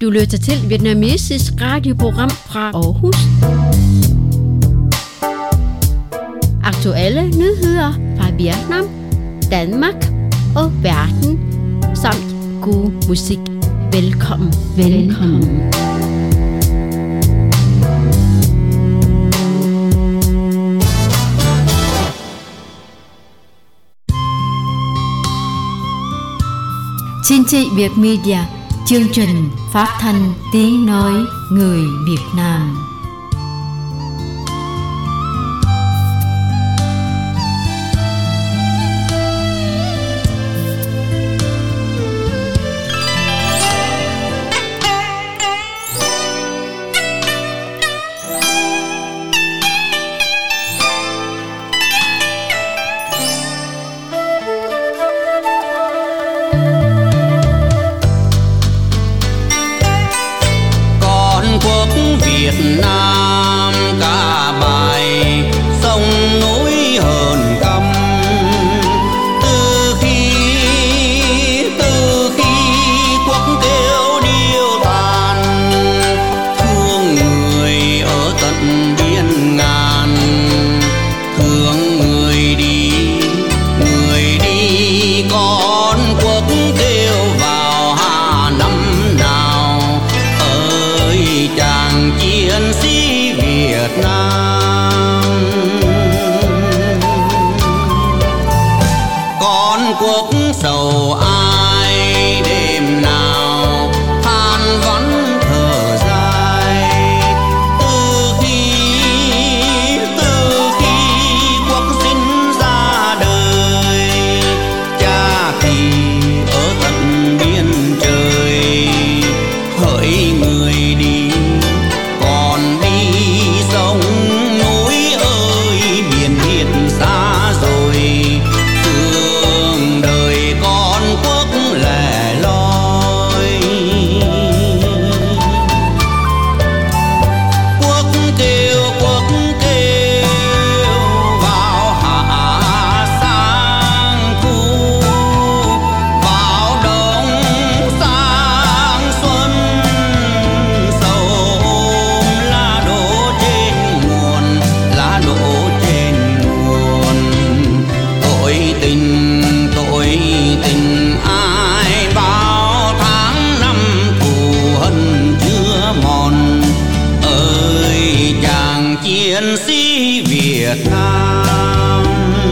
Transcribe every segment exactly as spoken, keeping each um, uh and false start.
Du lytter til vietnamesisk radioprogram fra Aarhus. Aktuelle nyheder fra Vietnam, Danmark og verden, samt god musik. Velkommen, velkommen. Xin chị Việt Media, chương trình phát thanh tiếng nói người Việt Nam. Việt Nam ca bài sông núi hờn căm, từ khi từ khi quốc kêu điêu tàn, thương người ở tận biên ngàn, thương người đi người đi con quốc kêu vào hà năm nào ơi chàng chiến sĩ Việt Nam. Con quốc sầu ai đêm nào than vắng thở dài, từ khi từ khi quốc sinh ra đời, cha thì ở tận biên trời, hỡi người đi còn đi sông núi ơi biển biệt xa rồi, thương đời con quốc lẻ loi. Quốc kêu quốc kêu vào hạ sang thu, vào đông sang xuân, sầu ôm lá đổ trên nguồn, lá đổ trên nguồn. Tội tình tội tình ai bao tháng năm thù hận chưa mòn, ơi chàng chiến sĩ Việt Nam.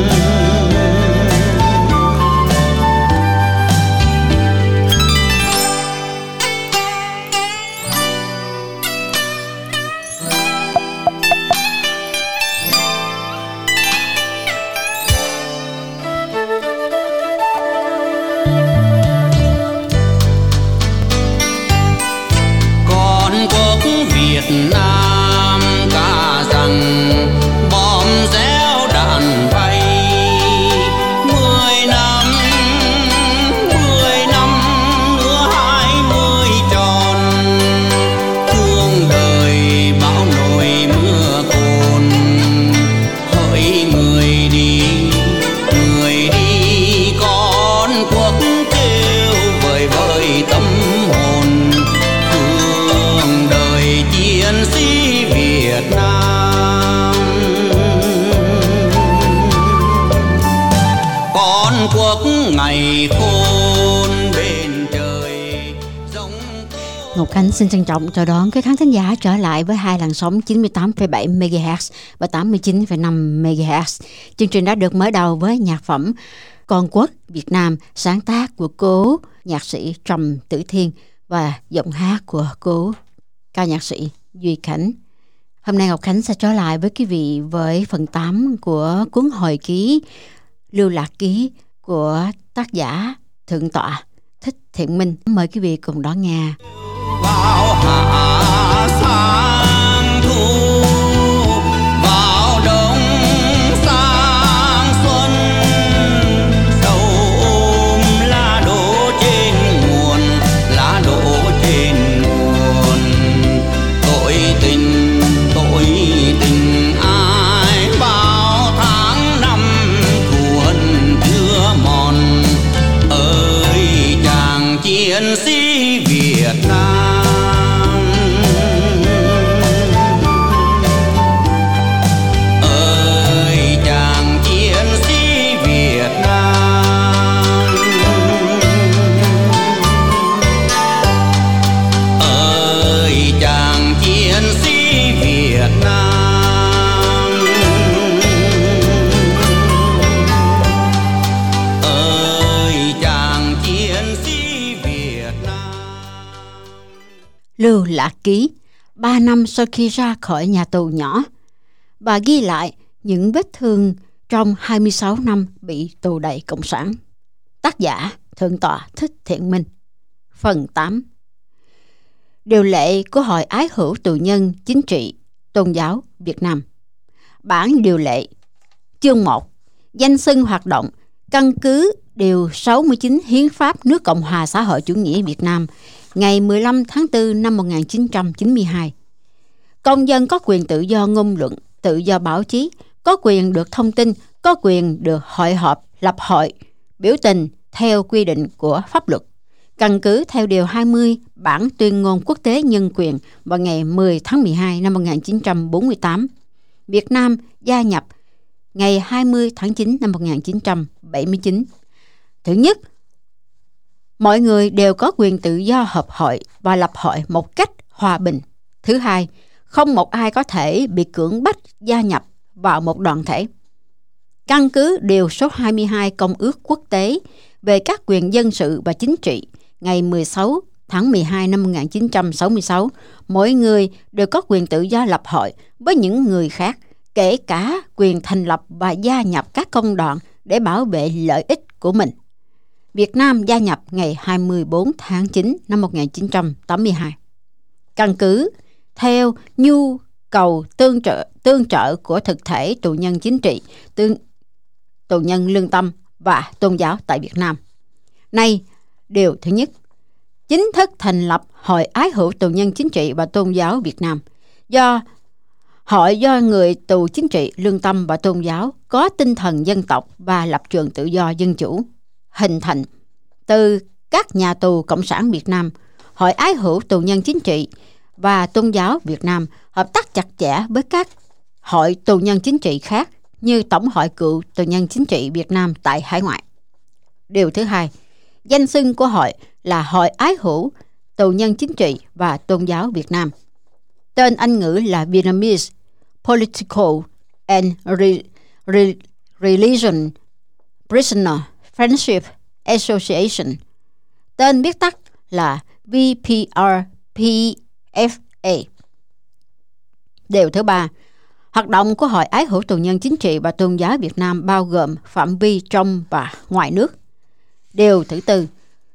Con quốc Việt Nam ca rằng bom réo đạn bay, mười năm mười năm nữa hai mươi tròn, thương đời bão nổi mưa cồn, hỡi người đi người đi con quốc kêu vời vời tâm hồn, thương đời chiến sĩ Việt Nam. Con quốc ngày khôn bên trời giống Ngọc Khánh xin trân trọng chào đón quý khán thính giả trở lại với hai làn sóng chín mươi tám phẩy bảy mê ga héc và tám mươi chín phẩy năm mê ga héc. Chương trình đã được mở đầu với nhạc phẩm Con quốc Việt Nam, sáng tác của cố nhạc sĩ Trầm Tử Thiên và giọng hát của cố ca nhạc sĩ Duy Khánh. Hôm nay Ngọc Khánh sẽ trở lại với quý vị với phần tám của cuốn hồi ký Lưu Lạc Ký của tác giả Thượng tọa Thích Thiện Minh. Mời quý vị cùng đón nghe. vào hạ sang thu, vào đông sang xuân, sầu ôm lá đổ trên nguồn, lá đổ trên nguồn. Tội tình tội tình ai bao tháng năm thù hận chưa mòn, ơi chàng chiến sĩ Việt Nam. Lưu Lạc Ký, ba năm sau khi ra khỏi nhà tù nhỏ. Bà ghi lại những vết thương trong hai mươi sáu năm bị tù đày Cộng sản. Tác giả Thượng tọa Thích Thiện Minh. Phần tám. Điều lệ của Hội Ái Hữu Tù nhân Chính trị Tôn giáo Việt Nam. Bản điều lệ. Chương một. Danh xưng hoạt động. Căn cứ điều sáu mươi chín Hiến pháp nước Cộng hòa xã hội chủ nghĩa Việt Nam ngày mười lăm tháng tư năm một nghìn chín trăm chín mươi hai. Công dân có quyền tự do ngôn luận, tự do báo chí, có quyền được thông tin, có quyền được hội họp, lập hội, biểu tình theo quy định của pháp luật. Căn cứ theo điều hai mươi Bản Tuyên ngôn Quốc tế Nhân quyền vào ngày mười tháng mười hai năm một nghìn chín trăm bốn mươi tám. Việt Nam gia nhập ngày hai mươi tháng chín năm một nghìn chín trăm bảy mươi chín. Thứ nhất, mọi người đều có quyền tự do họp hội và lập hội một cách hòa bình. Thứ hai, không một ai có thể bị cưỡng bách gia nhập vào một đoàn thể. Căn cứ điều số hai mươi hai Công ước Quốc tế về các quyền dân sự và chính trị ngày mười sáu tháng mười hai năm một nghìn chín trăm sáu mươi sáu, mỗi người đều có quyền tự do lập hội với những người khác, kể cả quyền thành lập và gia nhập các công đoàn để bảo vệ lợi ích của mình. Việt Nam gia nhập ngày hai mươi tư tháng chín năm một nghìn chín trăm tám mươi hai. Căn cứ theo nhu cầu tương trợ tương trợ của thực thể tù nhân chính trị, tương, tù nhân lương tâm và tôn giáo tại Việt Nam. Nay, điều thứ nhất, chính thức thành lập Hội Ái Hữu Tù nhân Chính trị và Tôn giáo Việt Nam. Do hội do người tù chính trị, lương tâm và tôn giáo có tinh thần dân tộc và lập trường tự do dân chủ hình thành từ các nhà tù Cộng sản Việt Nam. Hội Ái Hữu Tù nhân Chính trị và Tôn giáo Việt Nam hợp tác chặt chẽ với các hội tù nhân chính trị khác như Tổng hội Cựu Tù nhân Chính trị Việt Nam tại hải ngoại. Điều thứ hai, danh xưng của hội là Hội Ái Hữu Tù nhân Chính trị và Tôn giáo Việt Nam. Tên Anh ngữ là Vietnamese Political and Re- Re- Religion Prisoner Friendship Association. Tên viết tắt là vê pê rờ pê ép a. Điều thứ ba, hoạt động của Hội Ái Hữu Tù nhân Chính trị và Tôn giáo Việt Nam bao gồm phạm vi trong và ngoài nước. Điều thứ tư,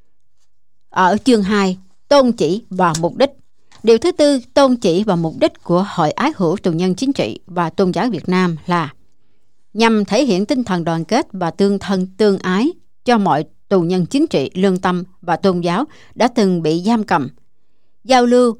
ở chương hai, tôn chỉ và mục đích. Điều thứ tư, tôn chỉ và mục đích của Hội Ái Hữu Tù nhân Chính trị và Tôn giáo Việt Nam là nhằm thể hiện tinh thần đoàn kết và tương thân tương ái cho mọi tù nhân chính trị, lương tâm và tôn giáo đã từng bị giam cầm, giao lưu,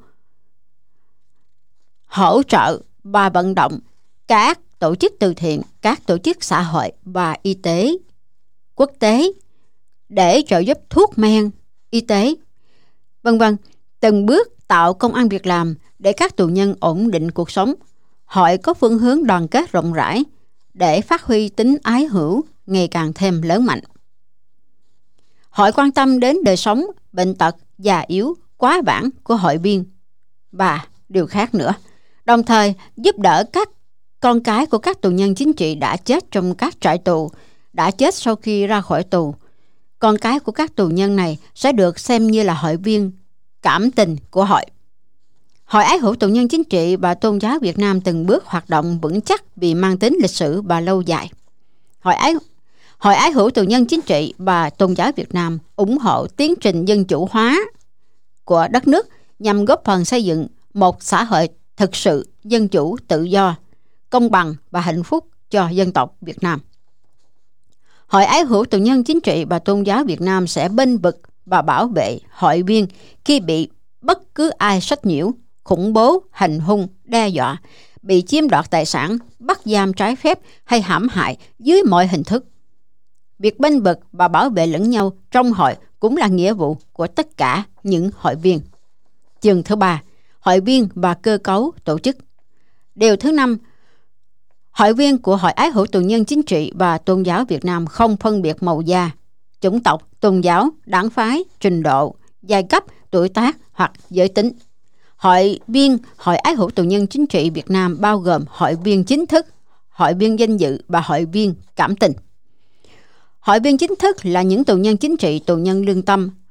hỗ trợ và vận động các tổ chức từ thiện, các tổ chức xã hội và y tế quốc tế để trợ giúp thuốc men, y tế, vân vân, từng bước tạo công ăn việc làm để các tù nhân ổn định cuộc sống. Hội có phương hướng đoàn kết rộng rãi để phát huy tính ái hữu ngày càng thêm lớn mạnh. Hội quan tâm đến đời sống, bệnh tật, già yếu, quá vãng của hội viên và điều khác nữa, đồng thời giúp đỡ các con cái của các tù nhân chính trị đã chết trong các trại tù, đã chết sau khi ra khỏi tù. Con cái của các tù nhân này sẽ được xem như là hội viên cảm tình của hội. Hội Ái Hữu Tù nhân Chính trị và Tôn giáo Việt Nam từng bước hoạt động vững chắc vì mang tính lịch sử và lâu dài. Hội Ái Hội Ái Hữu Tù nhân Chính trị và Tôn giáo Việt Nam ủng hộ tiến trình dân chủ hóa của đất nước nhằm góp phần xây dựng một xã hội thực sự dân chủ, tự do, công bằng và hạnh phúc cho dân tộc Việt Nam. Hội Ái Hữu Tù nhân Chính trị và Tôn giáo Việt Nam sẽ bênh vực và bảo vệ hội viên khi bị bất cứ ai sách nhiễu, khủng bố, hành hung, đe dọa, bị chiếm đoạt tài sản, bắt giam trái phép hay hãm hại dưới mọi hình thức. Việc bênh vực và bảo vệ lẫn nhau trong hội cũng là nghĩa vụ của tất cả những hội viên. Chương thứ ba, hội viên và cơ cấu tổ chức. Điều thứ năm, hội viên của Hội Ái Hữu Tù nhân Chính trị và Tôn giáo Việt Nam không phân biệt màu da, chủng tộc, tôn giáo, đảng phái, trình độ, giai cấp, tuổi tác hoặc giới tính. Hội viên Hội Ái Hữu Tù nhân Chính trị Việt Nam bao gồm hội viên chính thức, hội viên danh dự và hội viên cảm tình. Hội viên chính thức là những tù nhân chính trị, tù nhân lương tâm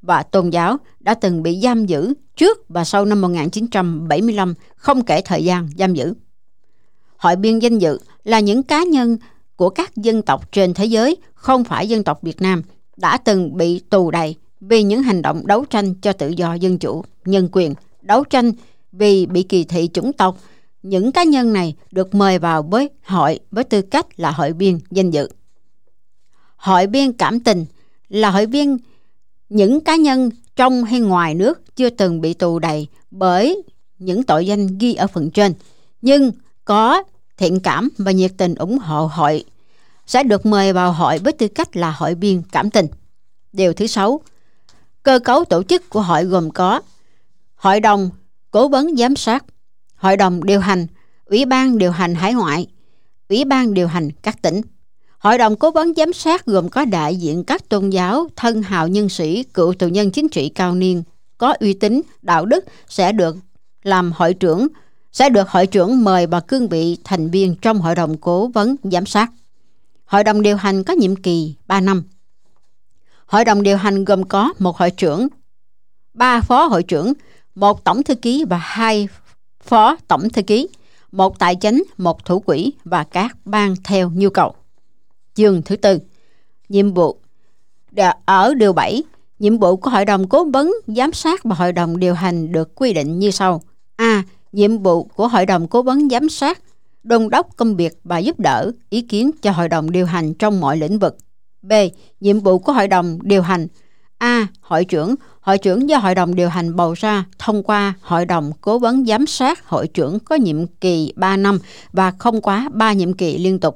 và tôn giáo đã từng bị giam giữ trước và sau năm một nghìn chín trăm bảy mươi lăm, không kể thời gian giam giữ. Hội viên danh dự là những cá nhân của các dân tộc trên thế giới, không phải dân tộc Việt Nam, đã từng bị tù đày vì những hành động đấu tranh cho tự do dân chủ, nhân quyền, đấu tranh vì bị kỳ thị chủng tộc. Những cá nhân này được mời vào với hội với tư cách là hội viên danh dự. Hội viên cảm tình là hội viên những cá nhân trong hay ngoài nước chưa từng bị tù đày bởi những tội danh ghi ở phần trên, nhưng có thiện cảm và nhiệt tình ủng hộ hội, sẽ được mời vào hội với tư cách là hội viên cảm tình. Điều thứ sáu, cơ cấu tổ chức của hội gồm có hội đồng cố vấn giám sát, hội đồng điều hành, ủy ban điều hành hải ngoại, ủy ban điều hành các tỉnh. Hội đồng cố vấn giám sát gồm có đại diện các tôn giáo, thân hào nhân sĩ, cựu tù nhân chính trị cao niên có uy tín, đạo đức sẽ được làm hội trưởng, sẽ được hội trưởng mời vào cương vị thành viên trong hội đồng cố vấn giám sát. Hội đồng điều hành có nhiệm kỳ ba năm. Hội đồng điều hành gồm có một hội trưởng, ba phó hội trưởng, một tổng thư ký và hai phó tổng thư ký, một tài chánh, một thủ quỹ và các ban theo nhu cầu. Chương thứ tư, nhiệm vụ. Ở điều bảy, nhiệm vụ của hội đồng cố vấn giám sát và hội đồng điều hành được quy định như sau. A. Nhiệm vụ của hội đồng cố vấn giám sát: đôn đốc công việc và giúp đỡ ý kiến cho hội đồng điều hành trong mọi lĩnh vực. B. Nhiệm vụ của hội đồng điều hành: A. Hội trưởng. Hội trưởng do hội đồng điều hành bầu ra thông qua hội đồng cố vấn giám sát. Hội trưởng có nhiệm kỳ ba năm và không quá ba nhiệm kỳ liên tục.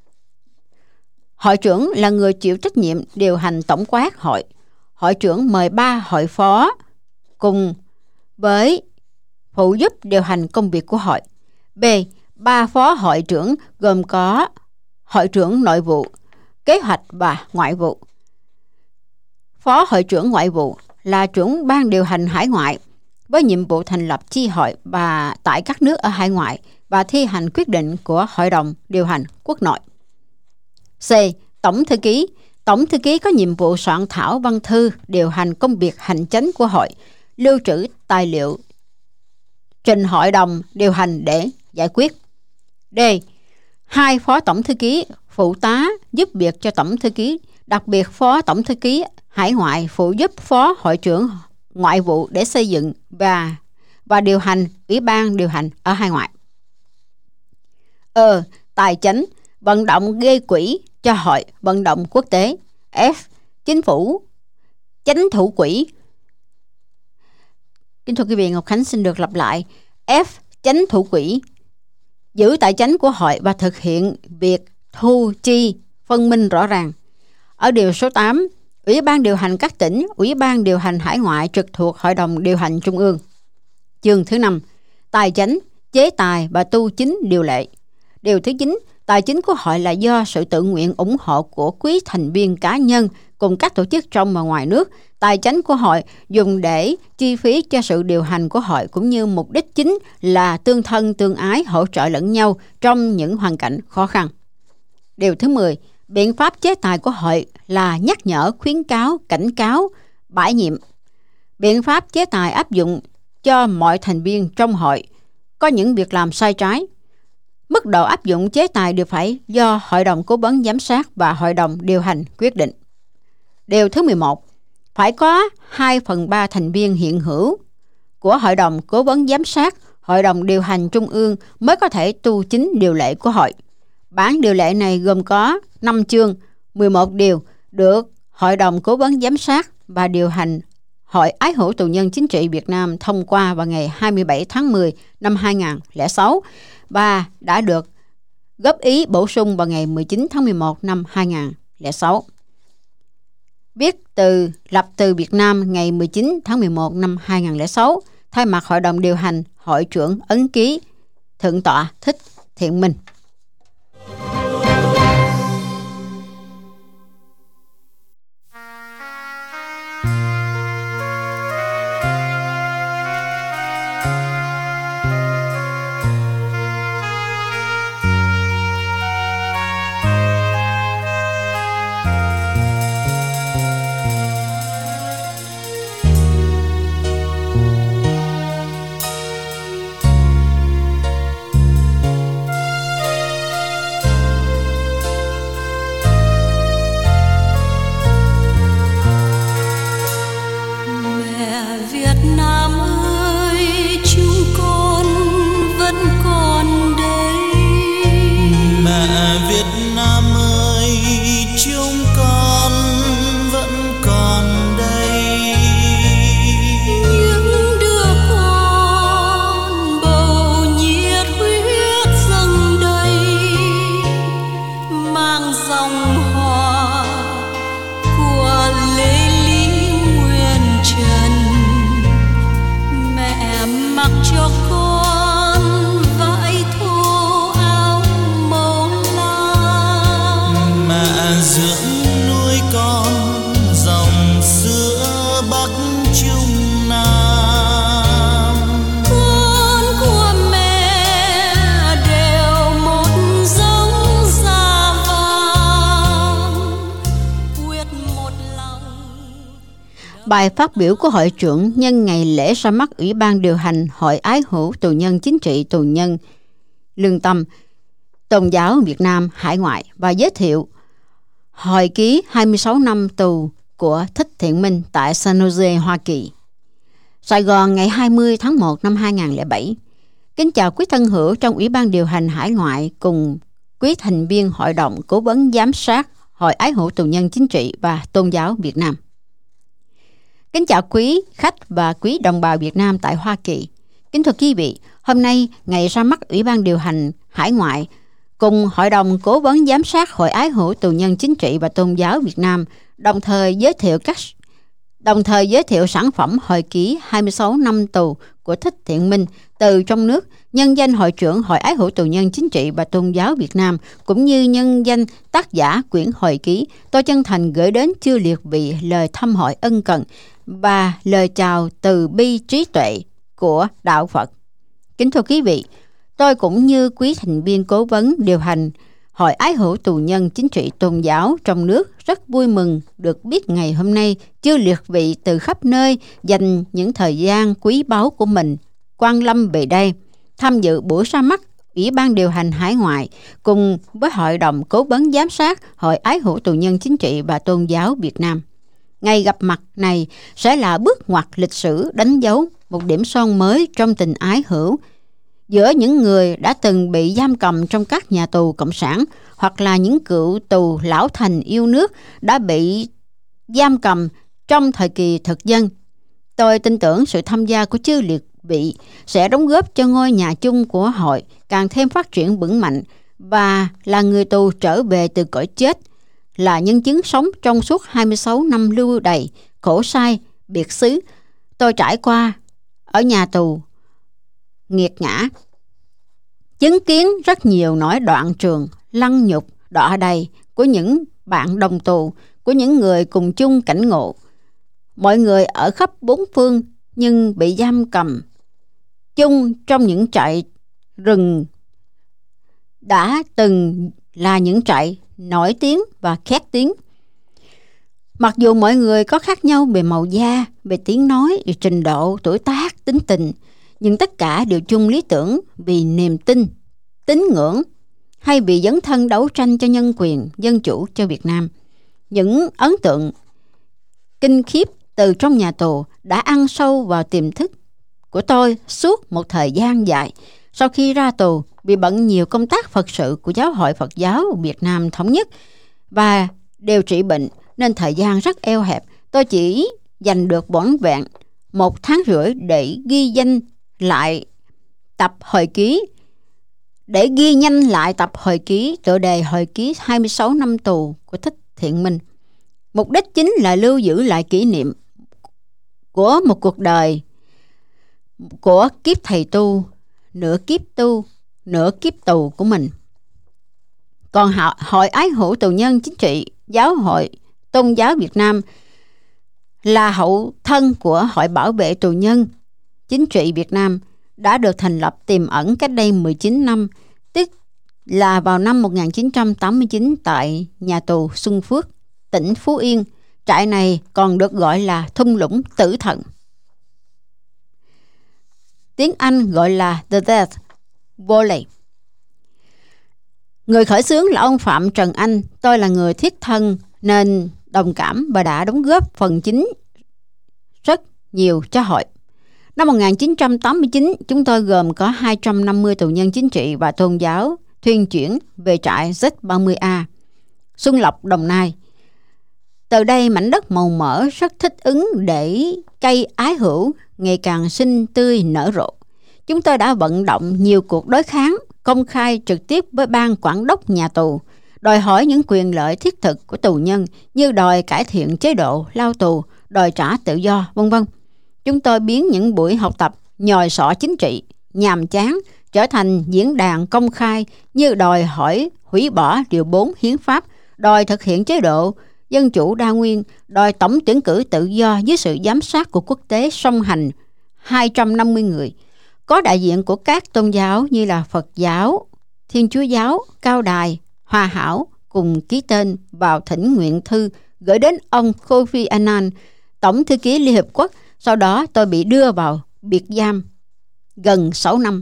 Hội trưởng là người chịu trách nhiệm điều hành tổng quát hội. Hội trưởng mời ba hội phó cùng với phụ giúp điều hành công việc của hội. B. Ba phó hội trưởng gồm có hội trưởng nội vụ, kế hoạch và ngoại vụ. Phó hội trưởng ngoại vụ là trưởng ban điều hành hải ngoại với nhiệm vụ thành lập chi hội và tại các nước ở hải ngoại và thi hành quyết định của hội đồng điều hành quốc nội. C. Tổng thư ký. Tổng thư ký có nhiệm vụ soạn thảo văn thư, điều hành công việc hành chánh của hội, lưu trữ tài liệu, trình hội đồng điều hành để giải quyết. D. Hai phó tổng thư ký phụ tá giúp việc cho tổng thư ký, đặc biệt phó tổng thư ký hải ngoại phụ giúp phó hội trưởng ngoại vụ để xây dựng và và điều hành ủy ban điều hành ở hải ngoại. E. Tài chánh, vận động gây quỹ cho hội, vận động quốc tế. F. Chính phủ, chánh thủ quỹ. Kính thưa quý vị, Ngọc Khánh xin được lặp lại. F. Chánh thủ quỹ, giữ tài chánh của hội và thực hiện việc thu chi phân minh rõ ràng. Ở điều số tám, Ủy ban điều hành các tỉnh, Ủy ban điều hành hải ngoại trực thuộc Hội đồng điều hành Trung ương. Chương thứ năm, tài chánh, chế tài và tu chính điều lệ. Điều thứ chín, tài chính của hội là do sự tự nguyện ủng hộ của quý thành viên cá nhân cùng các tổ chức trong và ngoài nước. Tài chánh của hội dùng để chi phí cho sự điều hành của hội, cũng như mục đích chính là tương thân tương ái, hỗ trợ lẫn nhau trong những hoàn cảnh khó khăn. Điều thứ mười, biện pháp chế tài của hội là nhắc nhở, khuyến cáo, cảnh cáo, bãi nhiệm. Biện pháp chế tài áp dụng cho mọi thành viên trong hội có những việc làm sai trái. Mức độ áp dụng chế tài đều phải do Hội đồng cố vấn giám sát và Hội đồng điều hành quyết định. Điều thứ mười một, phải có hai phần ba thành viên hiện hữu của Hội đồng cố vấn giám sát, Hội đồng điều hành Trung ương mới có thể tu chính điều lệ của hội. Bản điều lệ này gồm có năm chương, mười một điều được Hội đồng cố vấn giám sát và điều hành Hội Ái hữu tù nhân chính trị Việt Nam thông qua vào ngày hai mươi bảy tháng mười năm hai nghìn không trăm lẻ sáu và đã được góp ý bổ sung vào ngày mười chín tháng mười một năm hai nghìn không trăm lẻ sáu. Viết từ lập từ Việt Nam ngày mười chín tháng mười một năm hai nghìn không trăm lẻ sáu, thay mặt Hội đồng điều hành, Hội trưởng ấn ký Thượng tọa Thích Thiện Minh. mặc cho con vải thô áo màu lam. Mẹ dưỡng nuôi con dòng sữa Bắc Trung Nam. Con của mẹ đều một giống da vàng, quyết một lòng. Bài phát biểu của hội trưởng nhân ngày lễ ra mắt Ủy ban điều hành Hội Ái hữu tù nhân chính trị tù nhân lương tâm Tôn giáo Việt Nam hải ngoại và giới thiệu hồi ký hai mươi sáu năm tù của Thích Thiện Minh tại San Jose, Hoa Kỳ. Sài Gòn ngày hai mươi tháng một năm hai nghìn không trăm lẻ bảy. Kính chào quý thân hữu trong Ủy ban điều hành hải ngoại cùng quý thành viên Hội đồng Cố vấn Giám sát Hội Ái hữu tù nhân chính trị và Tôn giáo Việt Nam. Kính chào quý khách và quý đồng bào Việt Nam tại Hoa Kỳ. Kính thưa quý vị, hôm nay ngày ra mắt Ủy ban điều hành hải ngoại cùng Hội đồng Cố vấn Giám sát Hội Ái hữu tù nhân chính trị và Tôn giáo Việt Nam đồng thời giới thiệu các đồng thời giới thiệu sản phẩm hồi ký hai mươi sáu năm tù của Thích Thiện Minh từ trong nước, nhân danh Hội trưởng Hội Ái hữu tù nhân chính trị và Tôn giáo Việt Nam cũng như nhân danh tác giả quyển hồi ký. Tôi chân thành gửi đến chư liệt vị lời thăm hỏi ân cần và lời chào từ bi trí tuệ của đạo Phật. Kính thưa quý vị, tôi cũng như quý thành viên cố vấn điều hành Hội Ái hữu tù nhân chính trị tôn giáo trong nước rất vui mừng được biết ngày hôm nay chư liệt vị từ khắp nơi dành những thời gian quý báu của mình quan lâm về đây tham dự buổi ra mắt Ủy ban điều hành hải ngoại cùng với Hội đồng Cố vấn Giám sát Hội Ái hữu tù nhân chính trị và Tôn giáo Việt Nam. Ngày gặp mặt này sẽ là bước ngoặt lịch sử đánh dấu một điểm son mới trong tình ái hữu giữa những người đã từng bị giam cầm trong các nhà tù cộng sản hoặc là những cựu tù lão thành yêu nước đã bị giam cầm trong thời kỳ thực dân. Tôi tin tưởng sự tham gia của chư liệt vị sẽ đóng góp cho ngôi nhà chung của hội càng thêm phát triển vững mạnh và là người tù trở về từ cõi chết, là nhân chứng sống trong suốt hai mươi sáu năm lưu đày, khổ sai, biệt xứ tôi trải qua ở nhà tù nghiệt ngã, chứng kiến rất nhiều nỗi đoạn trường, lăng nhục, đọa đầy của những bạn đồng tù, của những người cùng chung cảnh ngộ. Mọi người ở khắp bốn phương nhưng bị giam cầm chung trong những trại rừng đã từng là những trại nổi tiếng và khét tiếng. Mặc dù mọi người có khác nhau về màu da, về tiếng nói, về trình độ, tuổi tác, tính tình, nhưng tất cả đều chung lý tưởng vì niềm tin, tín ngưỡng hay vì dấn thân đấu tranh cho nhân quyền, dân chủ cho Việt Nam. Những ấn tượng kinh khiếp từ trong nhà tù đã ăn sâu vào tiềm thức của tôi suốt một thời gian dài. Sau khi ra tù, vì bận nhiều công tác Phật sự của Giáo hội Phật giáo Việt Nam Thống nhất và điều trị bệnh nên thời gian rất eo hẹp, tôi chỉ dành được vỏn vẹn một tháng rưỡi để ghi danh lại tập hồi ký để ghi nhanh lại tập hồi ký tựa đề hồi ký hai mươi sáu năm tù của Thích Thiện Minh. Mục đích chính là lưu giữ lại kỷ niệm của một cuộc đời của kiếp thầy tu, nửa kiếp tu, nửa kiếp tù của mình. Còn Hội Ái hữu tù nhân chính trị Giáo hội Tôn giáo Việt Nam là hậu thân của Hội bảo vệ tù nhân chính trị Việt Nam đã được thành lập tiềm ẩn cách đây mười chín năm, tức là vào năm một nghìn chín trăm tám mươi chín tại nhà tù Xuân Phước, tỉnh Phú Yên. Trại này còn được gọi là thung lũng tử thần. Tiếng Anh gọi là The Death Valley. Người khởi xướng là ông Phạm Trần Anh. Tôi là người thiết thân nên đồng cảm và đã đóng góp phần chính rất nhiều cho hội. Năm một nghìn chín trăm tám mươi chín, chúng tôi gồm có hai trăm năm mươi tù nhân chính trị và tôn giáo thuyên chuyển về trại Z ba mươi A, Xuân Lộc, Đồng Nai. Từ đây mảnh đất màu mỡ rất thích ứng để cây ái hữu ngày càng xinh tươi nở rộ. Chúng tôi đã vận động nhiều cuộc đối kháng công khai trực tiếp với ban quản đốc nhà tù, đòi hỏi những quyền lợi thiết thực của tù nhân như đòi cải thiện chế độ lao tù, đòi trả tự do, vân vân. Chúng tôi biến những buổi học tập nhồi sọ chính trị, nhàm chán, trở thành diễn đàn công khai như đòi hỏi hủy bỏ điều bốn hiến pháp, đòi thực hiện chế độ dân chủ đa nguyên, đòi tổng tuyển cử tự do dưới sự giám sát của quốc tế song hành hai trăm năm mươi người, có đại diện của các tôn giáo như là Phật giáo, Thiên Chúa giáo, Cao Đài, Hòa Hảo cùng ký tên vào thỉnh nguyện thư gửi đến ông Kofi Annan, Tổng thư ký Liên Hiệp Quốc. Sau đó tôi bị đưa vào biệt giam gần sáu năm.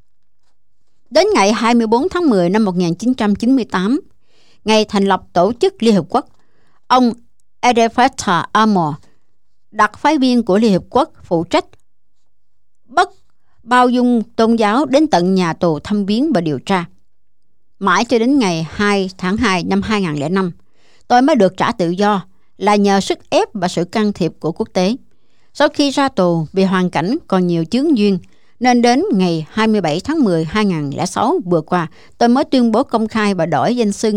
Đến ngày hai mươi bốn tháng mười năm một nghìn chín trăm chín mươi tám, ngày thành lập Tổ chức Liên Hiệp Quốc, ông Abdel Fattah al-Burhan, đặc phái viên của Liên Hiệp Quốc phụ trách bất bao dung tôn giáo, đến tận nhà tù thăm viếng và điều tra. Mãi cho đến ngày hai tháng hai năm hai nghìn không trăm lẻ năm, tôi mới được trả tự do, là nhờ sức ép và sự can thiệp của quốc tế. Sau khi ra tù vì hoàn cảnh còn nhiều chướng duyên, nên đến ngày hai mươi bảy tháng mười năm hai nghìn không trăm lẻ sáu vừa qua, tôi mới tuyên bố công khai và đổi danh xưng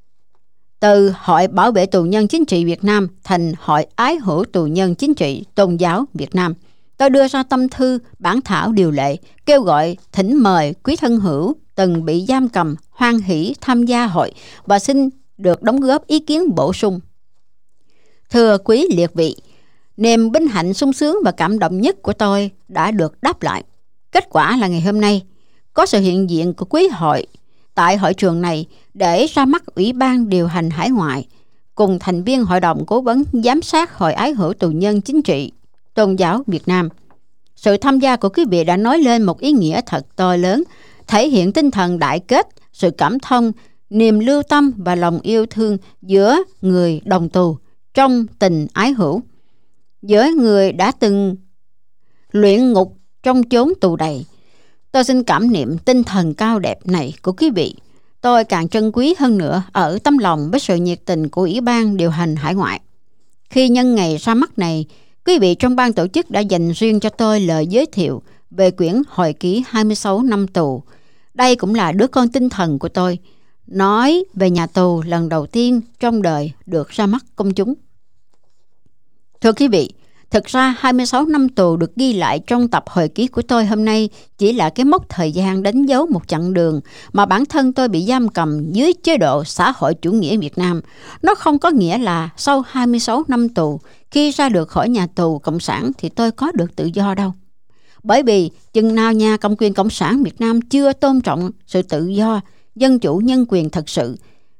từ Hội Bảo vệ Tù nhân Chính trị Việt Nam thành Hội Ái hữu Tù nhân Chính trị Tôn giáo Việt Nam. Tôi đưa ra tâm thư bản thảo điều lệ kêu gọi thỉnh mời quý thân hữu từng bị giam cầm hoan hỷ tham gia hội và xin được đóng góp ý kiến bổ sung. Thưa quý liệt vị, niềm vinh hạnh sung sướng và cảm động nhất của tôi đã được đáp lại. Kết quả là ngày hôm nay có sự hiện diện của quý hội tại hội trường này để ra mắt Ủy ban điều hành hải ngoại cùng thành viên Hội đồng cố vấn giám sát Hội Ái hữu Tù nhân Chính trị Tôn giáo Việt Nam. Sự tham gia của quý vị đã nói lên một ý nghĩa thật to lớn, thể hiện tinh thần đại kết, sự cảm thông, niềm lưu tâm và lòng yêu thương giữa người đồng tù trong tình ái hữu, giữa người đã từng luyện ngục trong chốn tù đầy. Tôi xin cảm niệm tinh thần cao đẹp này của quý vị. Tôi càng trân quý hơn nữa ở tấm lòng với sự nhiệt tình của Ủy ban điều hành hải ngoại. Khi nhân ngày ra mắt này, quý vị trong ban tổ chức đã dành riêng cho tôi lời giới thiệu về quyển hồi ký hai mươi sáu năm tù. Đây cũng là đứa con tinh thần của tôi, nói về nhà tù lần đầu tiên trong đời được ra mắt công chúng. Thưa quý vị, thực ra hai mươi sáu năm tù được ghi lại trong tập hồi ký của tôi hôm nay chỉ là cái mốc thời gian đánh dấu một chặng đường mà bản thân tôi bị giam cầm dưới chế độ xã hội chủ nghĩa Việt Nam. Nó không có nghĩa là sau hai mươi sáu năm tù, khi ra được khỏi nhà tù Cộng sản thì tôi có được tự do đâu. Bởi vì chừng nào nhà cầm quyền Cộng sản Việt Nam chưa tôn trọng sự tự do, dân chủ, nhân quyền thật sự.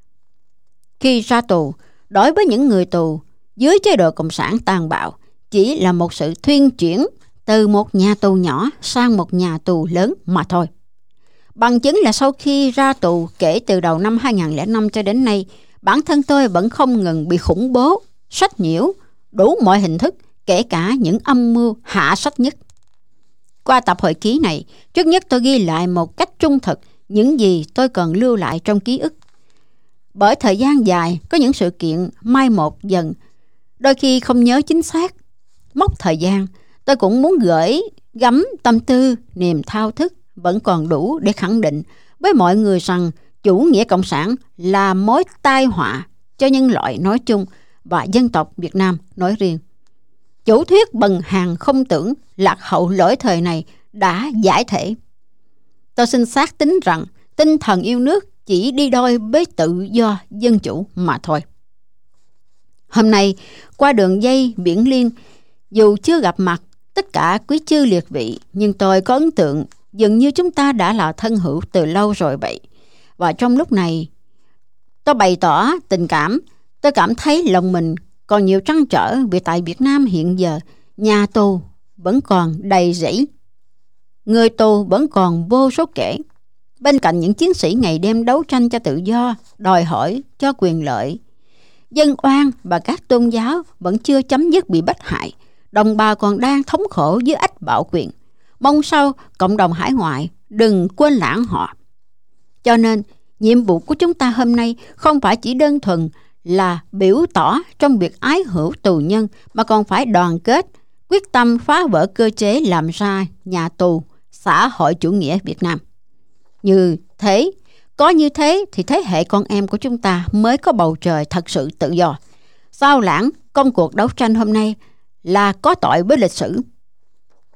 Khi ra tù, đối với những người tù dưới chế độ Cộng sản tàn bạo, chỉ là một sự thuyên chuyển từ một nhà tù nhỏ sang một nhà tù lớn mà thôi. Bằng chứng là sau khi ra tù kể từ đầu năm hai nghìn không trăm lẻ năm cho đến nay, bản thân tôi vẫn không ngừng bị khủng bố, sách nhiễu, đủ mọi hình thức, kể cả những âm mưu hạ sách nhất. Qua tập hồi ký này, trước nhất tôi ghi lại một cách trung thực những gì tôi cần lưu lại trong ký ức. Bởi thời gian dài, có những sự kiện mai một dần, đôi khi không nhớ chính xác. Mốc thời gian, tôi cũng muốn gửi gắm tâm tư, niềm thao thức vẫn còn đủ để khẳng định với mọi người rằng chủ nghĩa cộng sản là mối tai họa cho nhân loại nói chung và dân tộc Việt Nam nói riêng. Chủ thuyết bần hàn không tưởng, lạc hậu lỗi thời này đã giải thể. Tôi xin xác tín rằng tinh thần yêu nước chỉ đi đôi với tự do dân chủ mà thôi. Hôm nay, qua đường dây Biển Liên, dù chưa gặp mặt tất cả quý chư liệt vị, nhưng tôi có ấn tượng dường như chúng ta đã là thân hữu từ lâu rồi vậy. Và trong lúc này, tôi bày tỏ tình cảm. Tôi cảm thấy lòng mình còn nhiều trăn trở vì tại Việt Nam hiện giờ, nhà tù vẫn còn đầy rẫy, người tù vẫn còn vô số kể. Bên cạnh những chiến sĩ ngày đêm đấu tranh cho tự do, đòi hỏi cho quyền lợi, dân oan và các tôn giáo vẫn chưa chấm dứt bị bách hại. Đồng bào còn đang thống khổ dưới ách bạo quyền. Mong sao cộng đồng hải ngoại đừng quên lãng họ. Cho nên, nhiệm vụ của chúng ta hôm nay không phải chỉ đơn thuần là biểu tỏ trong việc ái hữu tù nhân, mà còn phải đoàn kết, quyết tâm phá vỡ cơ chế làm ra nhà tù xã hội chủ nghĩa Việt Nam. Như thế, có như thế thì thế hệ con em của chúng ta mới có bầu trời thật sự tự do. Sao lãng công cuộc đấu tranh hôm nay là có tội với lịch sử.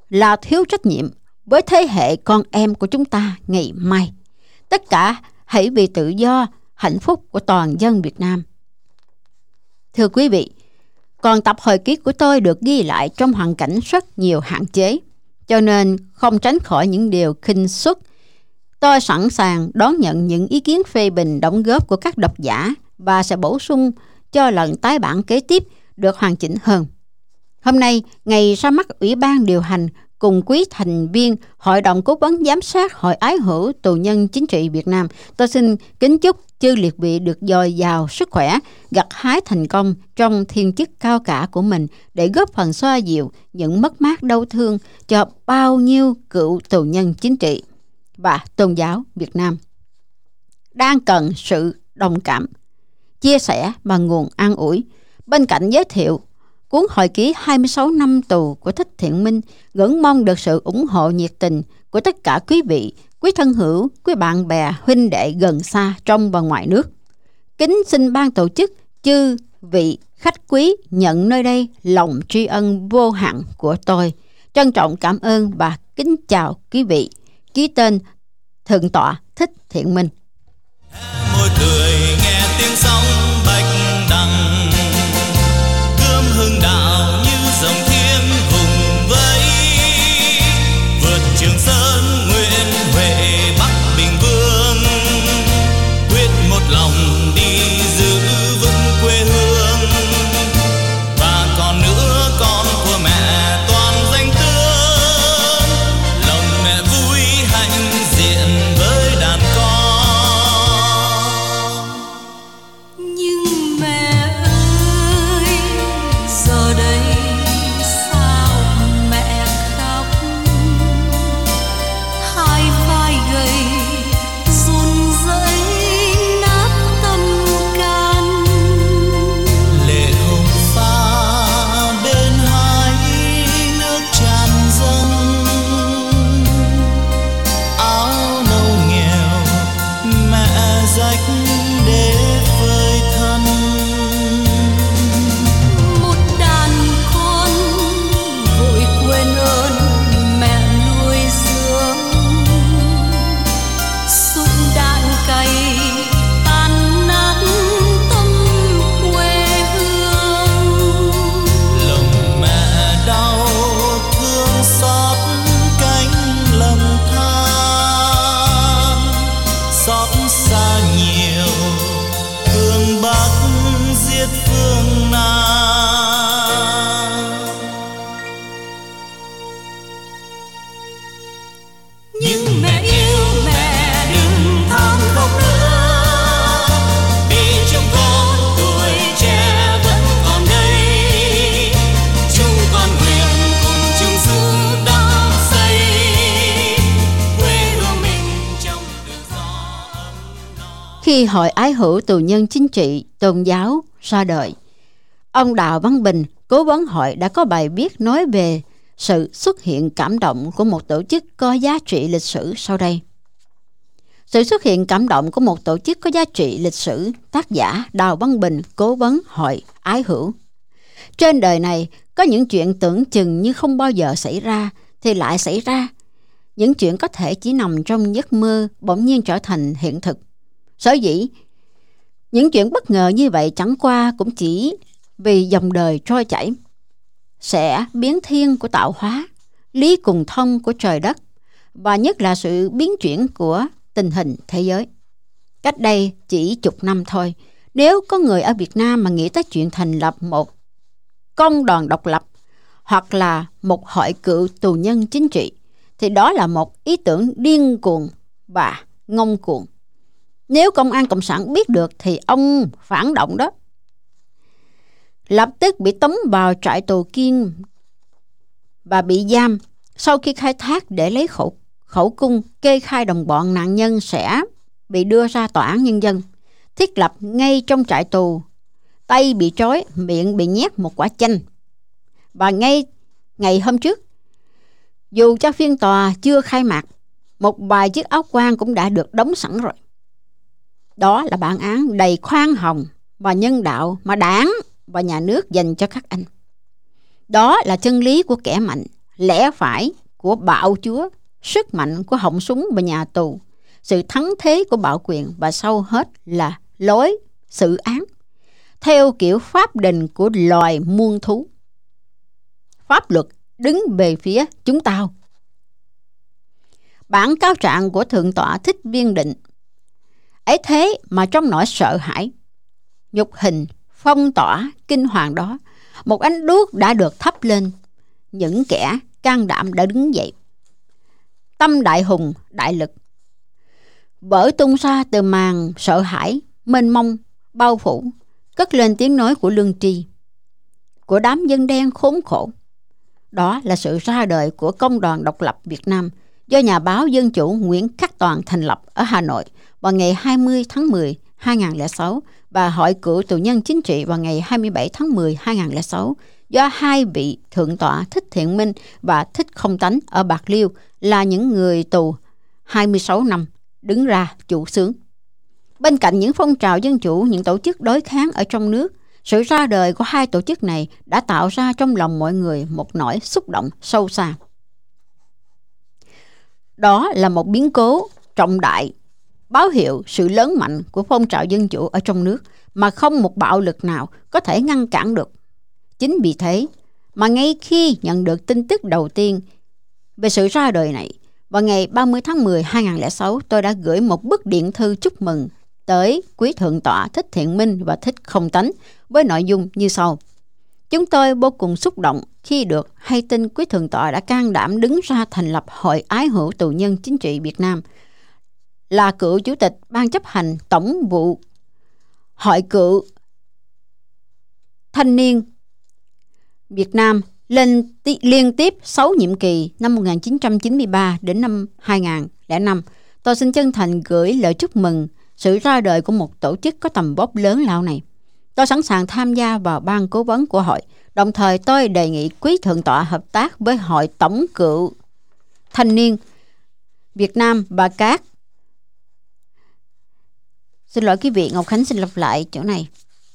là thiếu trách nhiệm với thế hệ con em của chúng ta ngày mai. Tất cả hãy vì tự do, hạnh phúc của toàn dân Việt Nam. Thưa quý vị, còn tập hồi ký của tôi được ghi lại trong hoàn cảnh rất nhiều hạn chế, cho nên không tránh khỏi những điều khinh suất. Tôi sẵn sàng đón nhận những ý kiến phê bình đóng góp của các độc giả và sẽ bổ sung cho lần tái bản kế tiếp được hoàn chỉnh hơn. Hôm nay, ngày ra mắt Ủy ban điều hành cùng quý thành viên Hội đồng Cố vấn Giám sát Hội Ái hữu Tù nhân Chính trị Việt Nam, tôi xin kính chúc chư liệt vị được dồi dào sức khỏe, gặt hái thành công trong thiên chức cao cả của mình để góp phần xoa dịu những mất mát đau thương cho bao nhiêu cựu tù nhân chính trị và tôn giáo Việt Nam đang cần sự đồng cảm, chia sẻ và nguồn an ủi. Bên cạnh giới thiệu cuốn hồi ký hai mươi sáu năm tù của Thích Thiện Minh, ngưỡng mong được sự ủng hộ nhiệt tình của tất cả quý vị, quý thân hữu, quý bạn bè, huynh đệ gần xa trong và ngoài nước. Kính xin ban tổ chức, chư vị khách quý nhận nơi đây lòng tri ân vô hạn của tôi. Trân trọng cảm ơn và kính chào quý vị. Ký tên Thượng tọa Thích Thiện Minh. Môi cười nghe tiếng sóng bạch đằng, gươm hưng đạo như dòng thiên vùng vẫy, vượt Trường Sơn Nguyễn Huệ Bắc Bình Vương, quyết một lòng đi giữ vững quê hương, và còn nữa con của mẹ toàn danh tướng, lòng mẹ vui hạnh diện với đàn con. Nhưng mẹ ơi, giờ đây sao mẹ khóc, hai vai gầy run rẩy nát tâm can. Lệ hồng pha bên hai nước tràn dâng, áo nâu nghèo mẹ rách để phơi thân. Một đàn con vội quên ơn mẹ nuôi dưỡng, súng đạn cày tan nát tâm quê hương. Lòng mẹ đau thương xót cánh lầm than, xót xa nhiều phương Bắc giết phương Nam. Nhưng mẹ yêu mẹ đừng than khóc nữa, Vì trong con tuổi trẻ vẫn còn đây, chúng con nguyện cùng chung sức đắp xây quê hương mình trong tự do ấm no. Khi Hội Ái hữu Tù nhân Chính trị Tôn giáo ra đời, ông Đào Văn Bình, cố vấn hội, đã có bài viết nói về sự xuất hiện cảm động của một tổ chức có giá trị lịch sử sau đây. Sự xuất hiện cảm động của một tổ chức có giá trị lịch sử. Tác giả Đào Văn Bình, cố vấn Hội Ái hữu. Trên đời này có những chuyện tưởng chừng như không bao giờ xảy ra thì lại xảy ra. Những chuyện có thể chỉ nằm trong giấc mơ bỗng nhiên trở thành hiện thực. Sở dĩ những chuyện bất ngờ như vậy chẳng qua cũng chỉ vì dòng đời trôi chảy, sẽ biến thiên của tạo hóa, lý cùng thông của trời đất, và nhất là sự biến chuyển của tình hình thế giới. Cách đây chỉ chục năm thôi, nếu có người ở Việt Nam mà nghĩ tới chuyện thành lập một công đoàn độc lập hoặc là một hội cựu tù nhân chính trị, thì đó là một ý tưởng điên cuồng và ngông cuồng. Nếu công an cộng sản biết được thì ông phản động đó, lập tức bị tống vào trại tù Kiên và bị giam. Sau khi khai thác để lấy khẩu, khẩu cung kê khai đồng bọn, nạn nhân sẽ bị đưa ra tòa án nhân dân, thiết lập ngay trong trại tù, tay bị trói, miệng bị nhét một quả chanh. Và ngay ngày hôm trước, dù cho phiên tòa chưa khai mạc, một vài chiếc áo quan cũng đã được đóng sẵn rồi. Đó là bản án đầy khoan hồng và nhân đạo mà đảng và nhà nước dành cho các anh. Đó là chân lý của kẻ mạnh, lẽ phải của bạo chúa, sức mạnh của họng súng và nhà tù, sự thắng thế của bạo quyền và sau hết là lối xử án theo kiểu pháp đình của loài muôn thú. Pháp luật đứng về phía chúng tao. Bản cáo trạng của Thượng tọa Thích Viên Định. Ấy thế mà trong nỗi sợ hãi, nhục hình, phong tỏa, kinh hoàng đó, một ánh đuốc đã được thắp lên. Những kẻ can đảm đã đứng dậy. Tâm đại hùng, đại lực vỡ tung ra từ màn sợ hãi, mênh mông, bao phủ, cất lên tiếng nói của lương tri, của đám dân đen khốn khổ. Đó là sự ra đời của Công đoàn Độc lập Việt Nam do nhà báo Dân Chủ Nguyễn Khắc Toàn thành lập ở Hà Nội vào ngày hai mươi tháng mười năm hai nghìn không trăm lẻ sáu và Hội Cựu Tù nhân Chính trị vào ngày hai mươi bảy tháng mười năm hai nghìn không trăm lẻ sáu do hai vị Thượng tọa Thích Thiện Minh và Thích Không Tánh ở Bạc Liêu là những người tù hai mươi sáu năm đứng ra chủ xướng. Bên cạnh những phong trào dân chủ, những tổ chức đối kháng ở trong nước, sự ra đời của hai tổ chức này đã tạo ra trong lòng mọi người một nỗi xúc động sâu xa. Đó là một biến cố trọng đại, báo hiệu sự lớn mạnh của phong trào dân chủ ở trong nước mà không một bạo lực nào có thể ngăn cản được. Chính vì thế mà ngay khi nhận được tin tức đầu tiên về sự ra đời này, vào ngày ba mươi tháng mười năm hai nghìn không trăm lẻ sáu, tôi đã gửi một bức điện thư chúc mừng tới quý Thượng tọa Thích Thiện Minh và Thích Không Tánh với nội dung như sau. Chúng tôi vô cùng xúc động khi được hay tin quý Thượng tọa đã can đảm đứng ra thành lập Hội Ái hữu Tù nhân Chính trị Việt Nam, là cựu chủ tịch ban chấp hành tổng vụ Hội Cựu Thanh niên Việt Nam lên t- liên tiếp sáu nhiệm kỳ năm một nghìn chín trăm chín mươi ba đến năm hai nghìn không trăm lẻ năm. Tôi xin chân thành gửi lời chúc mừng sự ra đời của một tổ chức có tầm vóc lớn lao này. Tôi sẵn sàng tham gia vào ban cố vấn của hội. Đồng thời tôi đề nghị quý Thượng tọa hợp tác với Hội Tổng cựu Thanh niên Việt Nam và các... Xin lỗi quý vị, Ngọc Khánh xin lặp lại chỗ này.